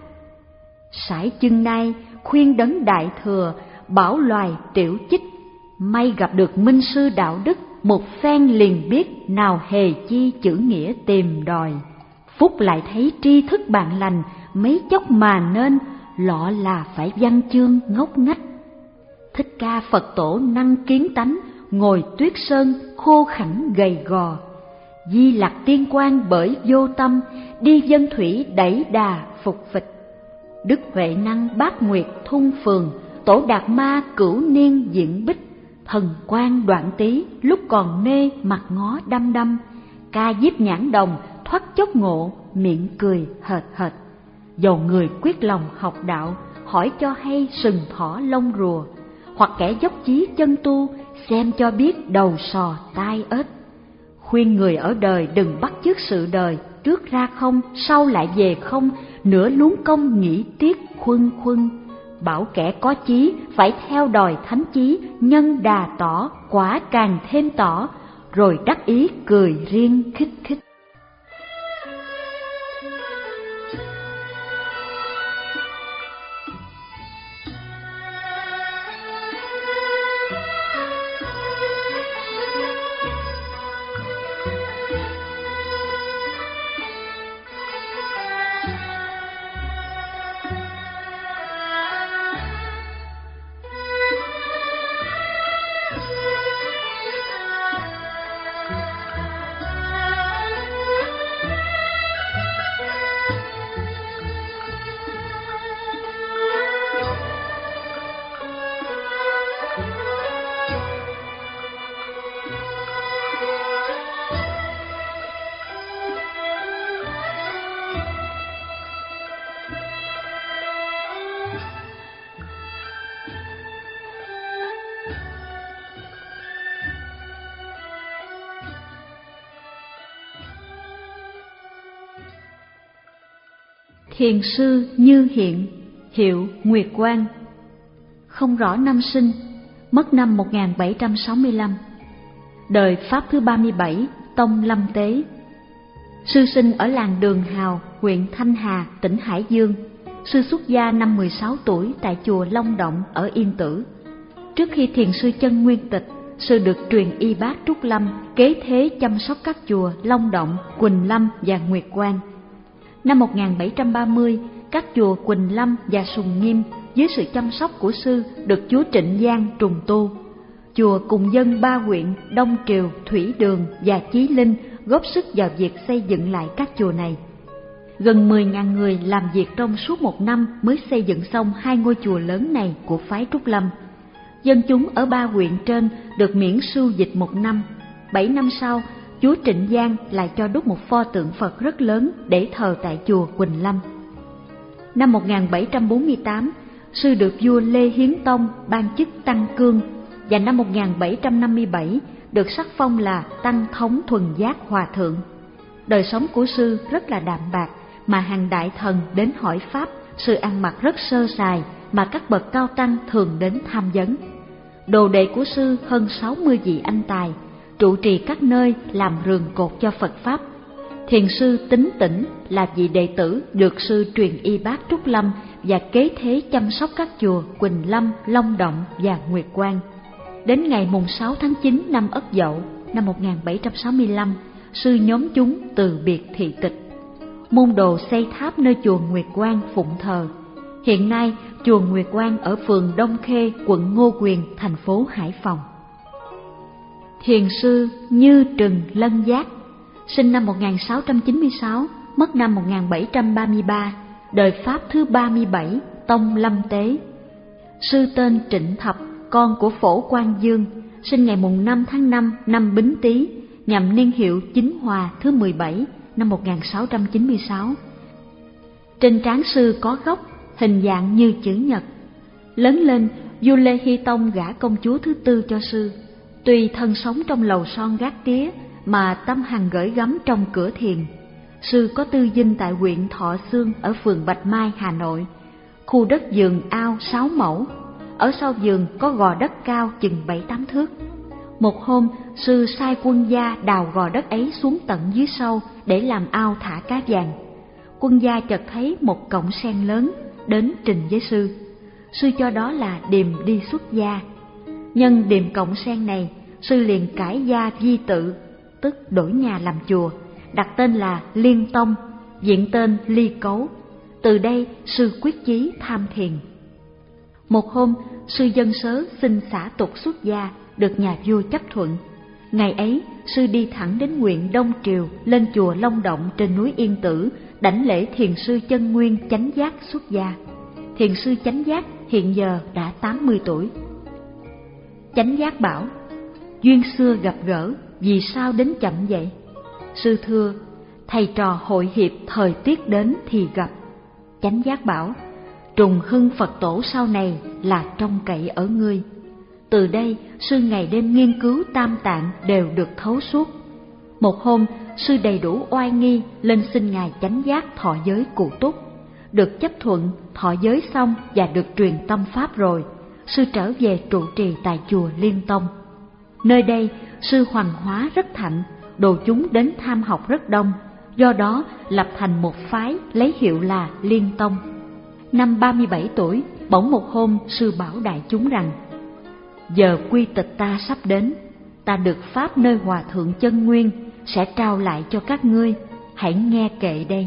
Sải chân nay khuyên đấng đại thừa, bảo loài tiểu chích. May gặp được minh sư đạo đức, một phen liền biết, nào hề chi chữ nghĩa tìm đòi. Phúc lại thấy tri thức bạn lành, mấy chốc mà nên, lọ là phải văn chương ngốc nghếch. Thích Ca Phật tổ năng kiến tánh, ngồi tuyết sơn khô khẳng gầy gò. Di Lặc tiên quan bởi vô tâm, đi dân thủy đẩy đà phục vịch. Đức Huệ năng bát nguyệt thung phường, tổ Đạt Ma cửu niên diễn bích. Thần quan Đoạn Tý lúc còn nê mặt ngó đăm đăm, ca diếp nhãn đồng thoát chốc ngộ, miệng cười hệt hệt. Dầu người quyết lòng học đạo, hỏi cho hay sừng thỏ lông rùa, hoặc kẻ dốc chí chân tu, xem cho biết đầu sò tai ếch. Khuyên người ở đời đừng bắt chước sự đời, trước ra không, sau lại về không, nửa luống công nghĩ tiếc khuân khuân. Bảo kẻ có chí phải theo đòi thánh chí, nhân đà tỏ, quả càng thêm tỏ, rồi đắc ý cười riêng khích khích. Thiền sư Như Hiện, hiệu Nguyệt Quang. Không rõ năm sinh, mất năm một nghìn bảy trăm sáu mươi lăm. Đời Pháp thứ ba mươi bảy, tông Lâm Tế. Sư sinh ở làng Đường Hào, huyện Thanh Hà, tỉnh Hải Dương. Sư xuất gia năm mười sáu tuổi tại chùa Long Động ở Yên Tử. Trước khi thiền sư chân nguyên tịch, sư được truyền y bát Trúc Lâm, kế thế chăm sóc các chùa Long Động, Quỳnh Lâm và Nguyệt Quang. Năm một nghìn bảy trăm ba mươi, các chùa Quỳnh Lâm và Sùng Nghiêm dưới sự chăm sóc của sư được chúa Trịnh Giang trùng tu. Chùa cùng dân ba huyện Đông Triều, Thủy Đường và Chí Linh góp sức vào việc xây dựng lại các chùa này. Gần mười nghìn người làm việc trong suốt một năm mới xây dựng xong hai ngôi chùa lớn này của phái Trúc Lâm. Dân chúng ở ba huyện trên được miễn sưu dịch một năm. Bảy năm sau, chúa Trịnh Giang lại cho đúc một pho tượng Phật rất lớn để thờ tại chùa Quỳnh Lâm. Năm một nghìn bảy trăm bốn mươi tám, sư được vua Lê Hiến Tông ban chức Tăng Cương, và năm một nghìn bảy trăm năm mươi bảy được sắc phong là Tăng Thống Thuần Giác Hòa Thượng. Đời sống của sư rất là đạm bạc, mà hàng đại thần đến hỏi pháp, sư ăn mặc rất sơ sài mà các bậc cao tăng thường đến tham vấn. Đồ đệ của sư hơn sáu mươi vị anh tài, trụ trì các nơi làm rường cột cho Phật Pháp. Thiền sư Tín Tĩnh là vị đệ tử được sư truyền y bát Trúc Lâm và kế thế chăm sóc các chùa Quỳnh Lâm, Long Động và Nguyệt Quang. Đến ngày mùng sáu tháng chín năm Ất Dậu năm một nghìn bảy trăm sáu mươi lăm, sư nhóm chúng từ biệt thị tịch. Môn đồ xây tháp nơi chùa Nguyệt Quang phụng thờ. Hiện nay, chùa Nguyệt Quang ở phường Đông Khê, quận Ngô Quyền, thành phố Hải Phòng. Thiền sư Như Trừng Lân Giác, sinh năm một nghìn sáu trăm chín mươi sáu, mất năm một nghìn bảy trăm ba mươi ba, đời Pháp thứ ba mươi bảy, tông Lâm Tế. Sư tên Trịnh Thập, con của Phổ Quang Dương, sinh ngày mùng năm tháng năm năm Bính Tý, nhằm niên hiệu Chính Hòa thứ mười bảy, năm một nghìn sáu trăm chín mươi sáu. Trên trán sư có gốc, hình dạng như chữ nhật. Lớn lên, vua Lê Hy Tông gả công chúa thứ tư cho sư. Tuy thân sống trong lầu son gác tía, mà tâm hằng gửi gắm trong cửa thiền. Sư có tư dinh tại huyện Thọ Xương ở phường Bạch Mai, Hà Nội. Khu đất vườn ao sáu mẫu. Ở sau vườn có gò đất cao chừng bảy tám thước. Một hôm, sư sai quân gia đào gò đất ấy xuống tận dưới sâu để làm ao thả cá vàng. Quân gia chợt thấy một cọng sen lớn, đến trình với sư. Sư cho đó là điềm đi xuất gia. Nhân điềm cọng sen này, sư liền cải gia di tự, tức đổi nhà làm chùa, đặt tên là Liên Tông, diện tên Ly Cấu. Từ đây, sư quyết chí tham thiền. Một hôm, sư dân sớ xin xả tục xuất gia, được nhà vua chấp thuận. Ngày ấy, sư đi thẳng đến huyện Đông Triều, lên chùa Long Động trên núi Yên Tử, đảnh lễ thiền sư Chân Nguyên Chánh Giác xuất gia. Thiền sư Chánh Giác hiện giờ đã tám mươi tuổi. Chánh Giác bảo: duyên xưa gặp gỡ, vì sao đến chậm vậy? Sư thưa: thầy trò hội hiệp thời tiết đến thì gặp. Chánh Giác bảo: trùng hưng Phật tổ sau này là trông cậy ở ngươi. Từ đây sư ngày đêm nghiên cứu tam tạng đều được thấu suốt. Một hôm, sư đầy đủ oai nghi lên xin ngài Chánh Giác thọ giới cụ túc. Được chấp thuận, thọ giới xong và được truyền tâm pháp rồi, sư trở về trụ trì tại chùa Liên Tông. Nơi đây sư hoằng hóa rất thạnh, đồ chúng đến tham học rất đông, do đó lập thành một phái lấy hiệu là Liên Tông. Năm ba mươi bảy tuổi, bỗng một hôm sư bảo đại chúng rằng: giờ quy tịch ta sắp đến, ta được pháp nơi Hòa Thượng Chân Nguyên sẽ trao lại cho các ngươi, hãy nghe kệ đây.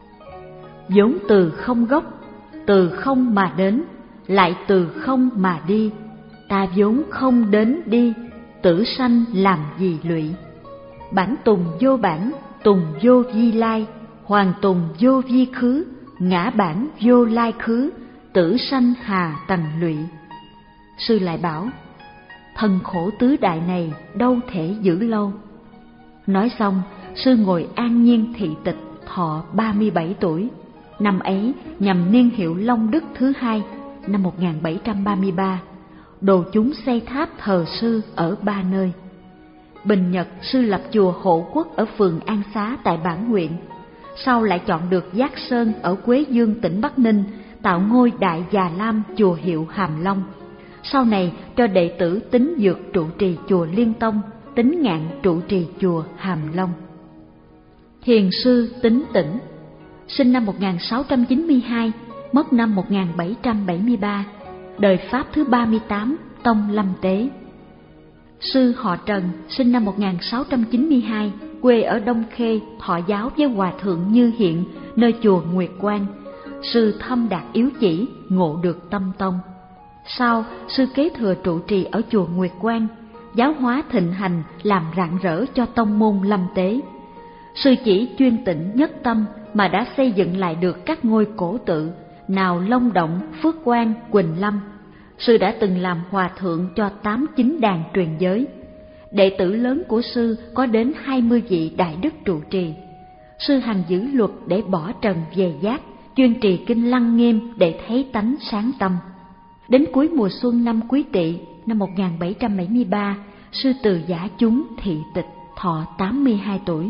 Vốn từ không gốc, từ không mà đến, lại từ không mà đi, ta vốn không đến đi, tử sanh làm gì lụy. Bản tùng vô bản, tùng vô vi lai, hoàng tùng vô vi khứ, ngã bản vô lai khứ, tử sanh hà tầng lụy. Sư lại bảo: thân khổ tứ đại này đâu thể giữ lâu. Nói xong, sư ngồi an nhiên thị tịch, thọ ba mươi bảy tuổi. Năm ấy nhằm niên hiệu Long Đức thứ hai, năm một nghìn bảy trăm ba mươi ba, đồ chúng xây tháp thờ sư ở ba nơi. Bình Nhật, sư lập chùa Hộ Quốc ở phường An Xá tại Bản huyện. Sau lại chọn được Giác Sơn ở Quế Dương tỉnh Bắc Ninh, tạo ngôi Đại Già Lam chùa hiệu Hàm Long. Sau này cho đệ tử Tính Dược trụ trì chùa Liên Tông, Tính Ngạn trụ trì chùa Hàm Long. Thiền sư Tính Tĩnh, sinh năm một nghìn sáu trăm chín mươi hai, mất năm một nghìn bảy trăm bảy mươi ba, đời Pháp thứ ba mươi tám, tông Lâm Tế. Sư họ Trần, sinh năm một nghìn sáu trăm chín mươi hai, quê ở Đông Khê, thọ giáo với Hòa Thượng Như Hiện, nơi chùa Nguyệt Quang. Sư thâm đạt yếu chỉ, ngộ được tâm tông. Sau, sư kế thừa trụ trì ở chùa Nguyệt Quang, giáo hóa thịnh hành, làm rạng rỡ cho tông môn Lâm Tế. Sư chỉ chuyên tịnh nhất tâm mà đã xây dựng lại được các ngôi cổ tự, nào Long Động, Phước Quang, Quỳnh Lâm. Sư đã từng làm hòa thượng cho tám chín đàn truyền giới. Đệ tử lớn của sư có đến hai mươi vị đại đức trụ trì. Sư hằng giữ luật để bỏ trần về giác, chuyên trì kinh Lăng Nghiêm để thấy tánh sáng tâm. Đến cuối mùa xuân năm Quý Tỵ, năm một nghìn bảy trăm bảy mươi ba, sư từ giả chúng thị tịch, thọ tám mươi hai tuổi.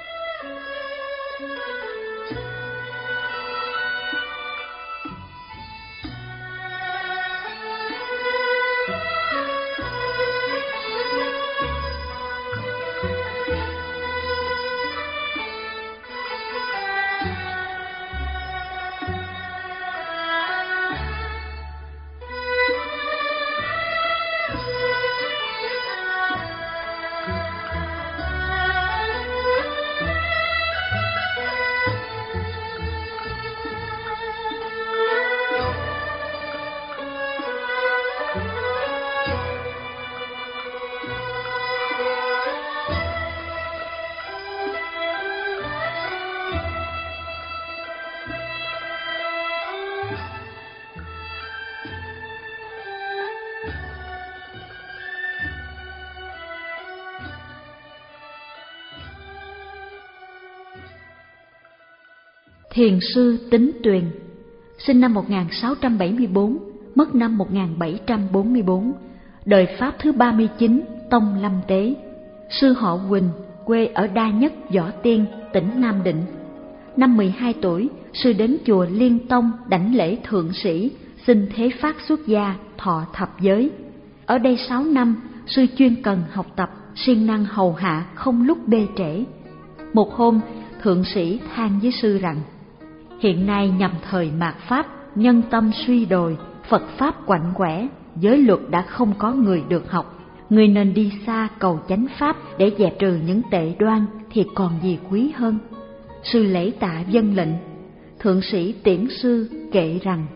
Thiền sư Tính Tuyền, sinh năm một nghìn sáu trăm bảy mươi bốn, mất năm một nghìn bảy trăm bốn mươi bốn, đời Pháp thứ ba mươi chín, tông Lâm Tế. Sư họ Quỳnh, quê ở Đa Nhất, Võ Tiên, tỉnh Nam Định. Năm mười hai tuổi, sư đến chùa Liên Tông đảnh lễ thượng sĩ, xin thế phát xuất gia, thọ thập giới. Ở đây sáu năm, sư chuyên cần học tập, siêng năng hầu hạ, không lúc bê trễ. Một hôm, thượng sĩ than với sư rằng: hiện nay nhằm thời mạt Pháp, nhân tâm suy đồi, Phật Pháp quạnh quẻ, giới luật đã không có người được học. Người nên đi xa cầu chánh Pháp để dẹp trừ những tệ đoan thì còn gì quý hơn. Sư lễ tạ vâng lệnh. Thượng sĩ tiễn sư kệ rằng: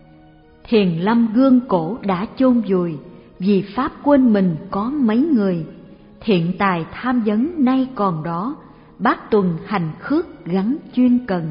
thiền lâm gương cổ đã chôn vùi, vì Pháp quên mình có mấy người. Thiện tài tham vấn nay còn đó, bát tuần hành khước gắn chuyên cần.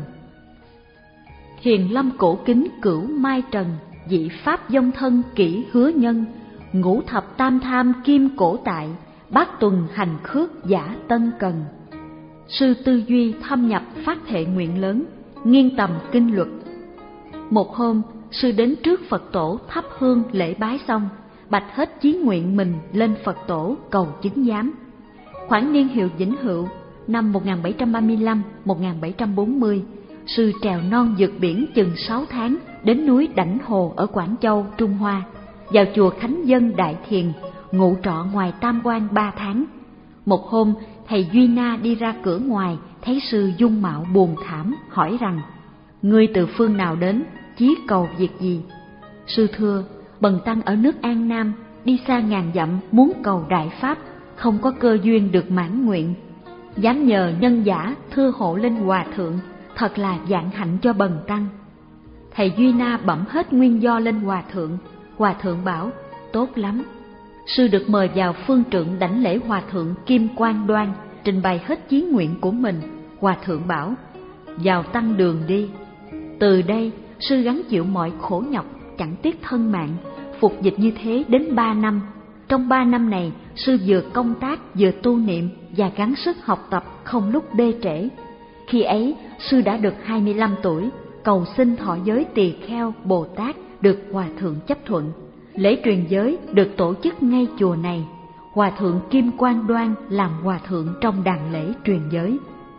Thiền lâm cổ kính cửu mai trần, dị Pháp dông thân kỹ hứa nhân. ngũ thập tam tham kim cổ tại, bát tuần hành khước giả tân cần. Sư tư duy thâm nhập phát thệ nguyện lớn, nghiên tầm kinh luật. Một hôm, sư đến trước Phật tổ thắp hương lễ bái xong, bạch hết chí nguyện mình lên Phật tổ cầu chứng giám. Khoảng niên hiệu Vĩnh Hữu, năm một nghìn bảy trăm ba mươi lăm đến một nghìn bảy trăm bốn mươi, sư trèo non vượt biển chừng sáu tháng đến núi Đảnh Hồ ở Quảng Châu, Trung Hoa, vào chùa Khánh Dân Đại Thiền, ngụ trọ ngoài Tam Quan ba tháng. Một hôm, thầy Duy Na đi ra cửa ngoài, thấy sư dung mạo buồn thảm, hỏi rằng: "Ngươi từ phương nào đến, chí cầu việc gì?" Sư thưa: "Bần tăng ở nước An Nam, đi xa ngàn dặm muốn cầu đại pháp, không có cơ duyên được mãn nguyện. Dám nhờ nhân giả thưa hộ lên hòa thượng, thật là vạn hạnh cho bần tăng." Thầy Duy Na bẩm hết nguyên do lên hòa thượng. Hòa thượng bảo: "Tốt lắm." Sư được mời vào phương trượng đảnh lễ hòa thượng Kim Quang Đoan, trình bày hết chí nguyện của mình. Hòa thượng bảo: "Vào tăng đường đi." Từ đây, sư gắng chịu mọi khổ nhọc, chẳng tiếc thân mạng, phục dịch như thế đến ba năm. Trong ba năm này, sư vừa công tác vừa tu niệm và gắng sức học tập không lúc bê trễ. Khi ấy, sư đã được hai mươi lăm tuổi, cầu xin thọ giới tỳ kheo Bồ Tát được hòa thượng chấp thuận. Lễ truyền giới được tổ chức ngay chùa này. Hòa thượng Kim Quang Đoan làm hòa thượng trong đàn lễ truyền giới.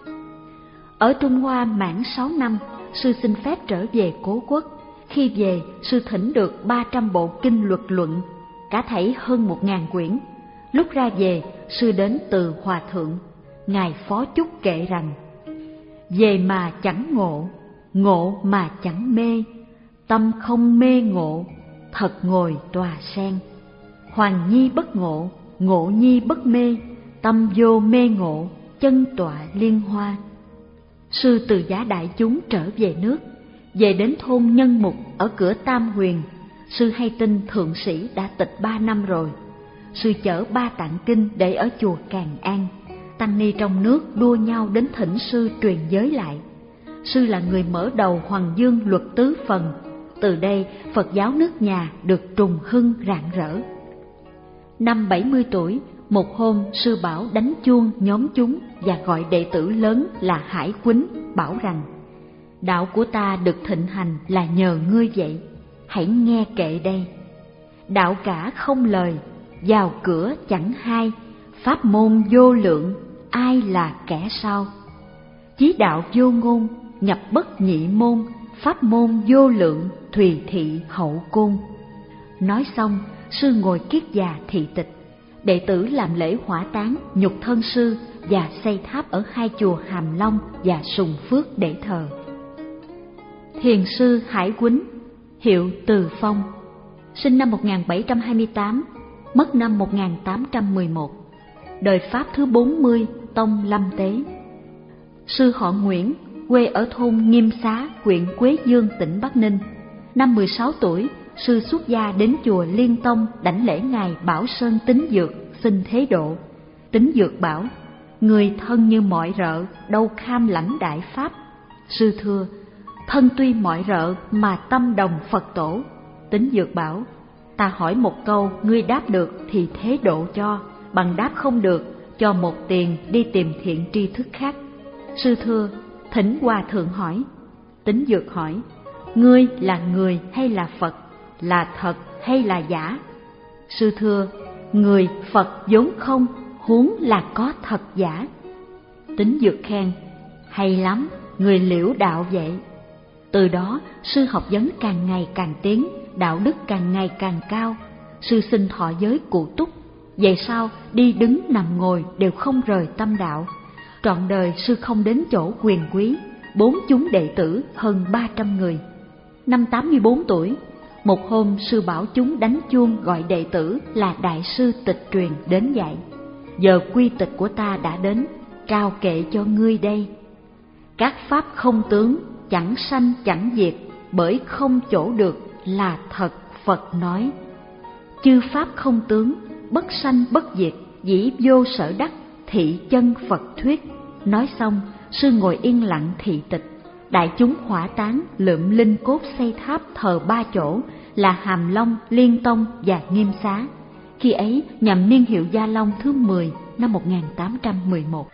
Ở Trung Hoa mãn sáu năm, sư xin phép trở về cố quốc. Khi về, sư thỉnh được ba trăm bộ kinh luật luận, cả thảy hơn một ngàn quyển. Lúc ra về, sư đến từ hòa thượng. Ngài Phó Chúc kệ rằng: "Về mà chẳng ngộ, ngộ mà chẳng mê, tâm không mê ngộ, thật ngồi tòa sen. Hoàng nhi bất ngộ, ngộ nhi bất mê, tâm vô mê ngộ, chân tọa liên hoa." Sư từ giả đại chúng trở về nước, về đến thôn Nhân Mục ở cửa Tam Huyền. Sư hay tin thượng sĩ đã tịch ba năm rồi. Sư chở ba tạng kinh để ở chùa Càng An. Tăng ni trong nước đua nhau đến thỉnh sư truyền giới lại. Sư là người mở đầu Hoàng Dương luật tứ phần. Từ đây, Phật giáo nước nhà được trùng hưng rạng rỡ. Năm bảy mươi tuổi, một hôm sư bảo đánh chuông nhóm chúng và gọi đệ tử lớn là Hải Quýnh, bảo rằng: "Đạo của ta được thịnh hành là nhờ ngươi vậy, hãy nghe kệ đây. Đạo cả không lời, vào cửa chẳng hai, pháp môn vô lượng, ai là kẻ sau. Chí đạo vô ngôn, nhập bất nhị môn, pháp môn vô lượng, thùy thị hậu côn." Nói xong, sư ngồi kiết già thị tịch. Đệ tử làm lễ hỏa táng nhục thân sư và xây tháp ở hai chùa Hàm Long và Sùng Phước để thờ. Thiền sư Hải Quýnh, hiệu Từ Phong, sinh năm một nghìn bảy trăm hai mươi tám, mất năm một nghìn tám trăm mười một, đời Pháp thứ bốn mươi, tông Lâm Tế. Sư họ Nguyễn, quê ở thôn Nghiêm Xá, huyện Quế Dương, tỉnh Bắc Ninh. Năm mười sáu tuổi, sư xuất gia đến chùa Liên Tông đảnh lễ ngài Bảo Sơn Tính Dược xin thế độ. Tính Dược bảo: "Người thân như mọi rợ, đâu kham lãnh đại pháp." Sư thưa: "Thân tuy mọi rợ mà tâm đồng Phật tổ." Tính Dược bảo: "Ta hỏi một câu, ngươi đáp được thì thế độ cho, bằng đáp không được, cho một tiền đi tìm thiện tri thức khác." Sư thưa: "Thỉnh hòa thượng hỏi." Tính Dược hỏi: "Ngươi là người hay là Phật, là thật hay là giả?" Sư thưa: "Người Phật vốn không, huống là có thật giả." Tính Dược khen: "Hay lắm, người liễu đạo vậy." Từ đó, sư học vấn càng ngày càng tiến, đạo đức càng ngày càng cao. Sư xin thọ giới cụ túc, về sau đi đứng nằm ngồi đều không rời tâm đạo. Trọn đời sư không đến chỗ quyền quý, bốn chúng đệ tử hơn ba trăm người. Năm tám mươi bốn tuổi, một hôm sư bảo chúng đánh chuông gọi đệ tử là đại sư Tịch Truyền đến dạy: "Giờ quy tịch của ta đã đến, cao kệ cho ngươi đây. Các pháp không tướng, chẳng sanh chẳng diệt, bởi không chỗ được là thật Phật nói. Chư pháp không tướng, bất sanh bất diệt, dĩ vô sở đắc, thị chân Phật thuyết." Nói xong, sư ngồi yên lặng thị tịch. Đại chúng hỏa táng lượm linh cốt xây tháp thờ ba chỗ là Hàm Long, Liên Tông và Nghiêm Xá. khi ấy nhằm niên hiệu Gia Long thứ mười năm một nghìn tám trăm mười một.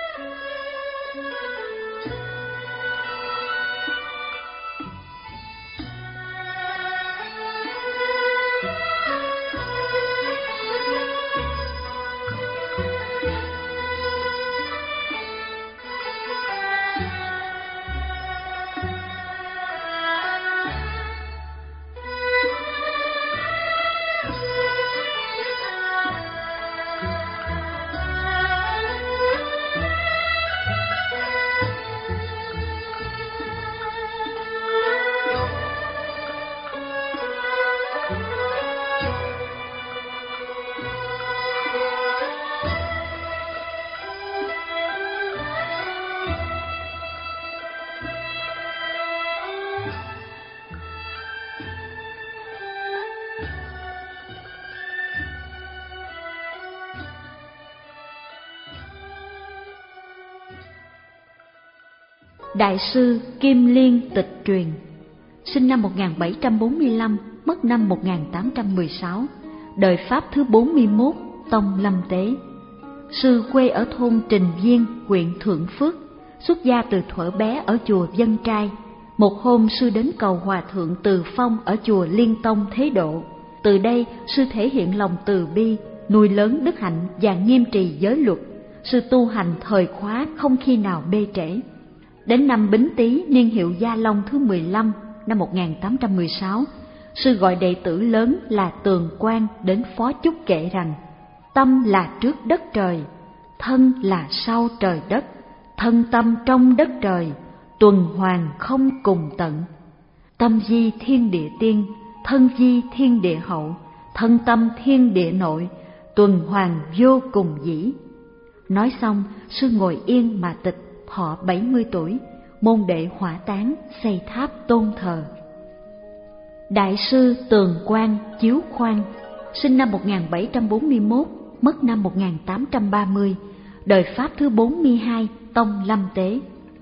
Đại sư Kim Liên Tịch Truyền, sinh năm một nghìn bảy trăm bốn mươi lăm, mất năm một nghìn tám trăm mười sáu, đời Pháp thứ bốn mươi mốt, tông Lâm Tế. Sư quê ở thôn Trình Viên, huyện Thượng Phước, xuất gia từ thuở bé ở chùa Vân Trai. Một hôm sư đến cầu Hòa Thượng Từ Phong ở chùa Liên Tông Thế Độ. Từ đây sư thể hiện lòng từ bi, nuôi lớn đức hạnh và nghiêm trì giới luật. Sư tu hành thời khóa không khi nào bê trễ. Đến năm Bính Tý niên hiệu Gia Long thứ mười lăm năm một nghìn tám trăm mười sáu, sư gọi đệ tử lớn là Tường Quang đến phó chúc kệ rằng: tâm là trước đất trời, thân là sau trời đất, thân tâm trong đất trời, tuần hoàn không cùng tận. Tâm di thiên địa tiên, thân di thiên địa hậu, thân tâm thiên địa nội, tuần hoàn vô cùng dĩ. Nói xong, sư ngồi yên mà tịch, thọ bảy mươi tuổi, môn đệ hỏa táng, xây tháp tôn thờ. Đại sư Tường Quang Chiếu Khoan, sinh năm một nghìn bảy trăm bốn mươi mốt, mất năm một nghìn tám trăm ba mươi, đời Pháp thứ bốn mươi hai, tông Lâm Tế.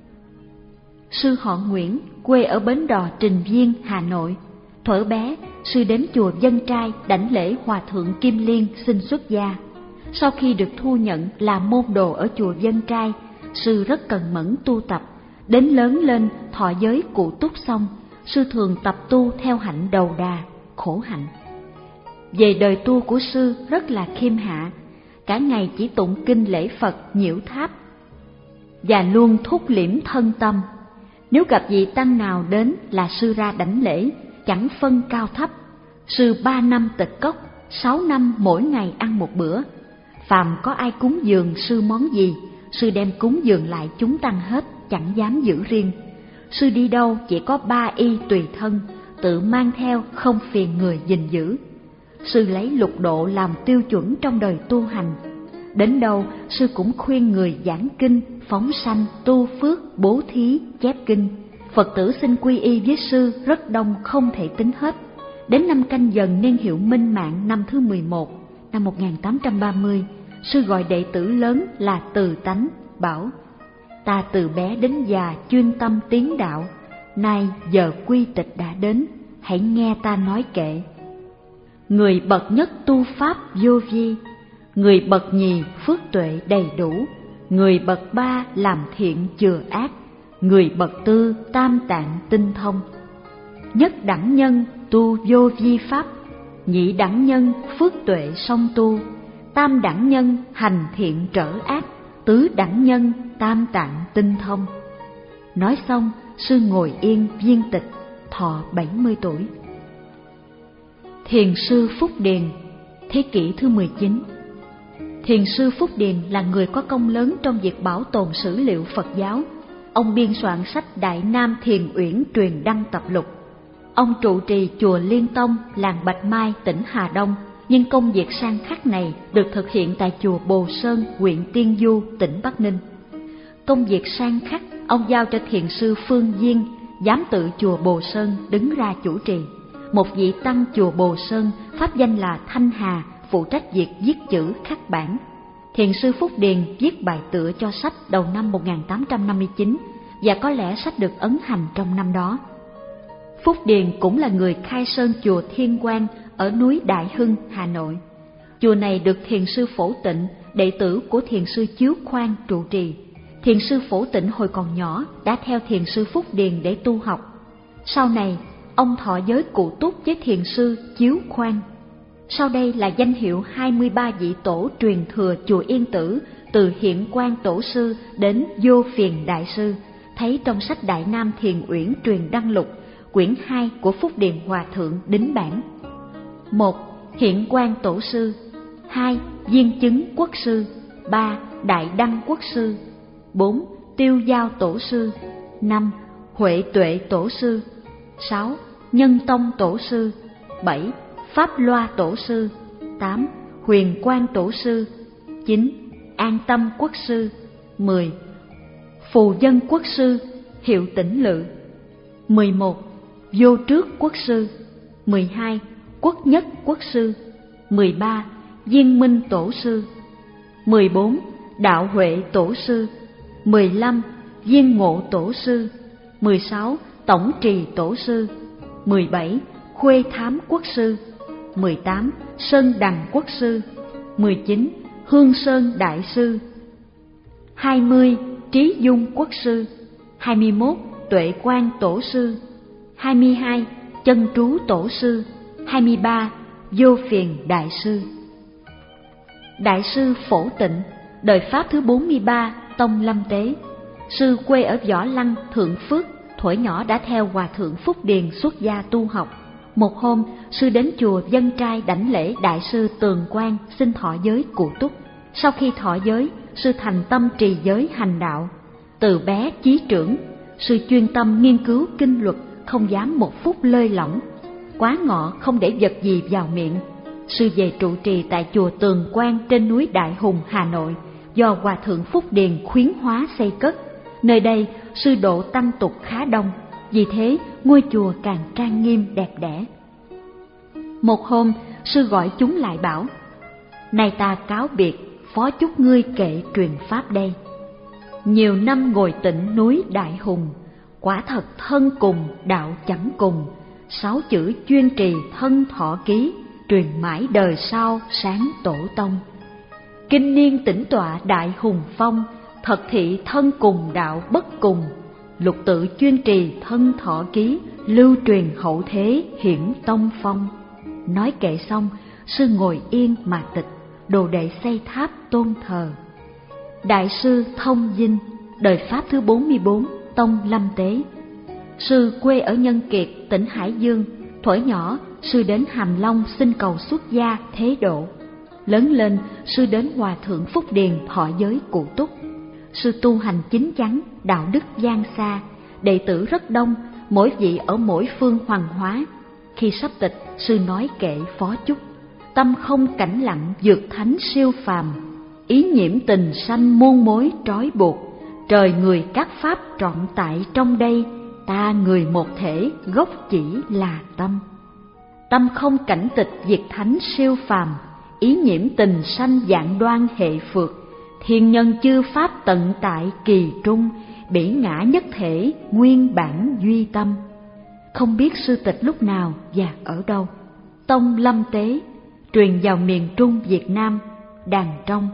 Sư họ Nguyễn, quê ở Bến Đò Trình Viên, Hà Nội. Thuở bé, sư đến chùa Vân Trai đảnh lễ Hòa Thượng Kim Liên xin xuất gia. Sau khi được thu nhận làm môn đồ ở chùa Vân Trai, sư rất cần mẫn tu tập. Đến lớn lên thọ giới cụ túc xong, sư thường tập tu theo hạnh đầu đà, khổ hạnh. Về đời tu của sư rất là khiêm hạ, cả ngày chỉ tụng kinh lễ Phật nhiễu tháp và luôn thúc liễm thân tâm. Nếu gặp vị tăng nào đến là sư ra đảnh lễ, chẳng phân cao thấp. Sư ba năm tịch cốc, sáu năm mỗi ngày ăn một bữa. Phàm có ai cúng dường sư món gì, sư đem cúng dường lại chúng tăng hết, chẳng dám giữ riêng. Sư đi đâu chỉ có ba y tùy thân, tự mang theo không phiền người gìn giữ. Sư lấy lục độ làm tiêu chuẩn trong đời tu hành. Đến đâu sư cũng khuyên người giảng kinh, phóng sanh, tu phước, bố thí, chép kinh. Phật tử xin quy y với sư rất đông không thể tính hết. Đến năm Canh Dần niên hiệu Minh Mạng năm thứ mười một, năm một nghìn tám trăm ba mươi, sư gọi đệ tử lớn là Từ Tánh, bảo: ta từ bé đến già chuyên tâm tiến đạo, nay giờ quy tịch đã đến, hãy nghe ta nói kệ. Người bậc nhất tu pháp vô vi, người bậc nhì phước tuệ đầy đủ, người bậc ba làm thiện chừa ác, người bậc tư tam tạng tinh thông. Nhất đẳng nhân tu vô vi pháp, nhị đẳng nhân phước tuệ song tu, tam đẳng nhân hành thiện trở ác, tứ đẳng nhân tam tạng tinh thông. Nói xong, sư ngồi yên viên tịch, thọ bảy mươi tuổi. Thiền sư Phúc Điền, thế kỷ thứ mười chín. Thiền sư Phúc Điền là người có công lớn trong việc bảo tồn sử liệu Phật giáo. Ông biên soạn sách Đại Nam Thiền Uyển Truyền Đăng Tập Lục. Ông trụ trì chùa Liên Tông, làng Bạch Mai, tỉnh Hà Đông, nhưng công việc sang khắc này được thực hiện tại chùa Bồ Sơn, huyện Tiên Du, tỉnh Bắc Ninh. Công việc sang khắc ông giao cho thiền sư Phương Diên, giám tự chùa Bồ Sơn, đứng ra chủ trì. Một vị tăng chùa Bồ Sơn, pháp danh là Thanh Hà, phụ trách việc viết chữ khắc bản. Thiền sư Phúc Điền viết bài tựa cho sách đầu năm một nghìn tám trăm năm mươi chín, và có lẽ sách được ấn hành trong năm đó. Phúc Điền cũng là người khai sơn chùa Thiên Quang ở núi Đại Hưng, Hà Nội. Chùa này được Thiền sư Phổ Tịnh, đệ tử của Thiền sư Chiếu Khoan trụ trì. Thiền sư Phổ Tịnh hồi còn nhỏ đã theo Thiền sư Phúc Điền để tu học. Sau này, ông thọ giới cụ túc với Thiền sư Chiếu Khoan. Sau đây là danh hiệu hai mươi ba vị tổ truyền thừa chùa Yên Tử, từ Hiện Quang Tổ sư đến Vô Phiền Đại sư, thấy trong sách Đại Nam Thiền Uyển Truyền Đăng Lục, quyển hai của Phúc Điền Hòa Thượng đính bản. một. Hiện Quang Tổ sư. Hai. Viên Chứng Quốc sư. Ba. Đại Đăng Quốc sư. Bốn. Tiêu Giao Tổ sư. Năm. Huệ Tuệ Tổ sư. Sáu. Nhân Tông Tổ sư. Bảy. Pháp Loa Tổ sư. Tám. Huyền Quang Tổ sư. Chín. An Tâm Quốc sư. Mười. Phù Dân Quốc sư, hiệu Tĩnh Lự. Mười một. Vô Trước Quốc sư. Mười hai. Quốc Nhất Quốc sư. Mười ba. Viên Minh Tổ sư. Mười bốn. Đạo Huệ Tổ sư. Mười lăm. Viên Ngộ Tổ sư. Mười sáu. Tổng Trì Tổ sư. Mười bảy. Khuê Thám Quốc sư. Mười tám. Sơn Đằng Quốc sư. Mười chín. Hương Sơn Đại sư. Hai mươi. Trí Dung Quốc sư. Hai mươi mốt. Tuệ Quang Tổ sư. Hai mươi hai. Chân Trú Tổ sư. Hai mươi ba. Vô Phiền Đại sư. Đại sư Phổ Tịnh, đời Pháp thứ bốn mươi ba, tông Lâm Tế. Sư quê ở Võ Lăng, Thượng Phước, thuở nhỏ đã theo Hòa Thượng Phúc Điền xuất gia tu học. Một hôm, sư đến chùa dân trai đảnh lễ Đại sư Tường Quang xin thọ giới cụ túc. Sau khi thọ giới, sư thành tâm trì giới hành đạo. Từ bé chí trưởng, sư chuyên tâm nghiên cứu kinh luật, không dám một phút lơi lỏng. Quá ngọ không để vật gì vào miệng. Sư về trụ trì tại chùa Tường Quang trên núi Đại Hùng, Hà Nội, do Hòa Thượng Phúc Điền khuyến hóa xây cất. Nơi đây sư độ tăng tục khá đông, vì thế ngôi chùa càng trang nghiêm đẹp đẽ. Một hôm, sư gọi chúng lại bảo: "Nay ta cáo biệt, phó chúc ngươi kệ truyền pháp đây. Nhiều năm ngồi tịnh núi Đại Hùng, quả thật thân cùng đạo chẳng cùng. Sáu chữ chuyên trì thân thọ ký, truyền mãi đời sau sáng tổ tông. Kinh niên tĩnh tọa Đại Hùng phong, thật thị thân cùng đạo bất cùng. Lục tự chuyên trì thân thọ ký, lưu truyền hậu thế hiển tông phong." Nói kệ xong, sư ngồi yên mà tịch, đồ đệ xây tháp tôn thờ. Đại sư Thông Dinh, đời Pháp thứ bốn mươi bốn, tông Lâm Tế. Sư quê ở Nhân Kiệt, tỉnh Hải Dương. Thuở nhỏ, sư đến Hàm Long xin cầu xuất gia thế độ. Lớn lên, sư đến Hòa Thượng Phúc Điền thọ giới cụ túc. Sư tu hành chính chắn, đạo đức gian xa, đệ tử rất đông, mỗi vị ở mỗi phương hoàng hóa. Khi sắp tịch, sư nói kệ phó chúc: "Tâm không cảnh lặng dược thánh siêu phàm, ý nhiễm tình sanh muôn mối trói buộc. Trời người các pháp trọn tại trong đây, ta người một thể gốc chỉ là tâm. Tâm không cảnh tịch diệt thánh siêu phàm, ý nhiễm tình sanh dạng đoan hệ phược. Thiên nhân chư pháp tận tại kỳ trung, bỉ ngã nhất thể nguyên bản duy tâm." Không biết sư tịch lúc nào và ở đâu. Tông Lâm Tế, truyền vào miền Trung Việt Nam, Đàn Trong.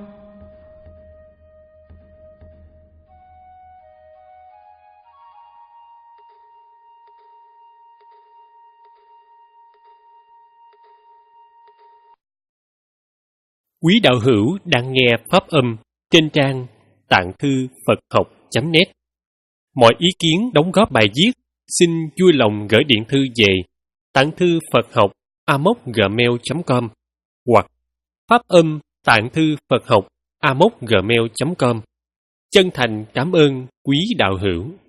Quý đạo hữu đang nghe pháp âm trên trang tạng thư Phật học chấm net. Mọi ý kiến đóng góp bài viết xin vui lòng gửi điện thư về tạng thư Phật học a m o c gmail chấm com hoặc pháp âm tạng thư Phật học a m o c gmail chấm com. Chân thành cảm ơn quý đạo hữu.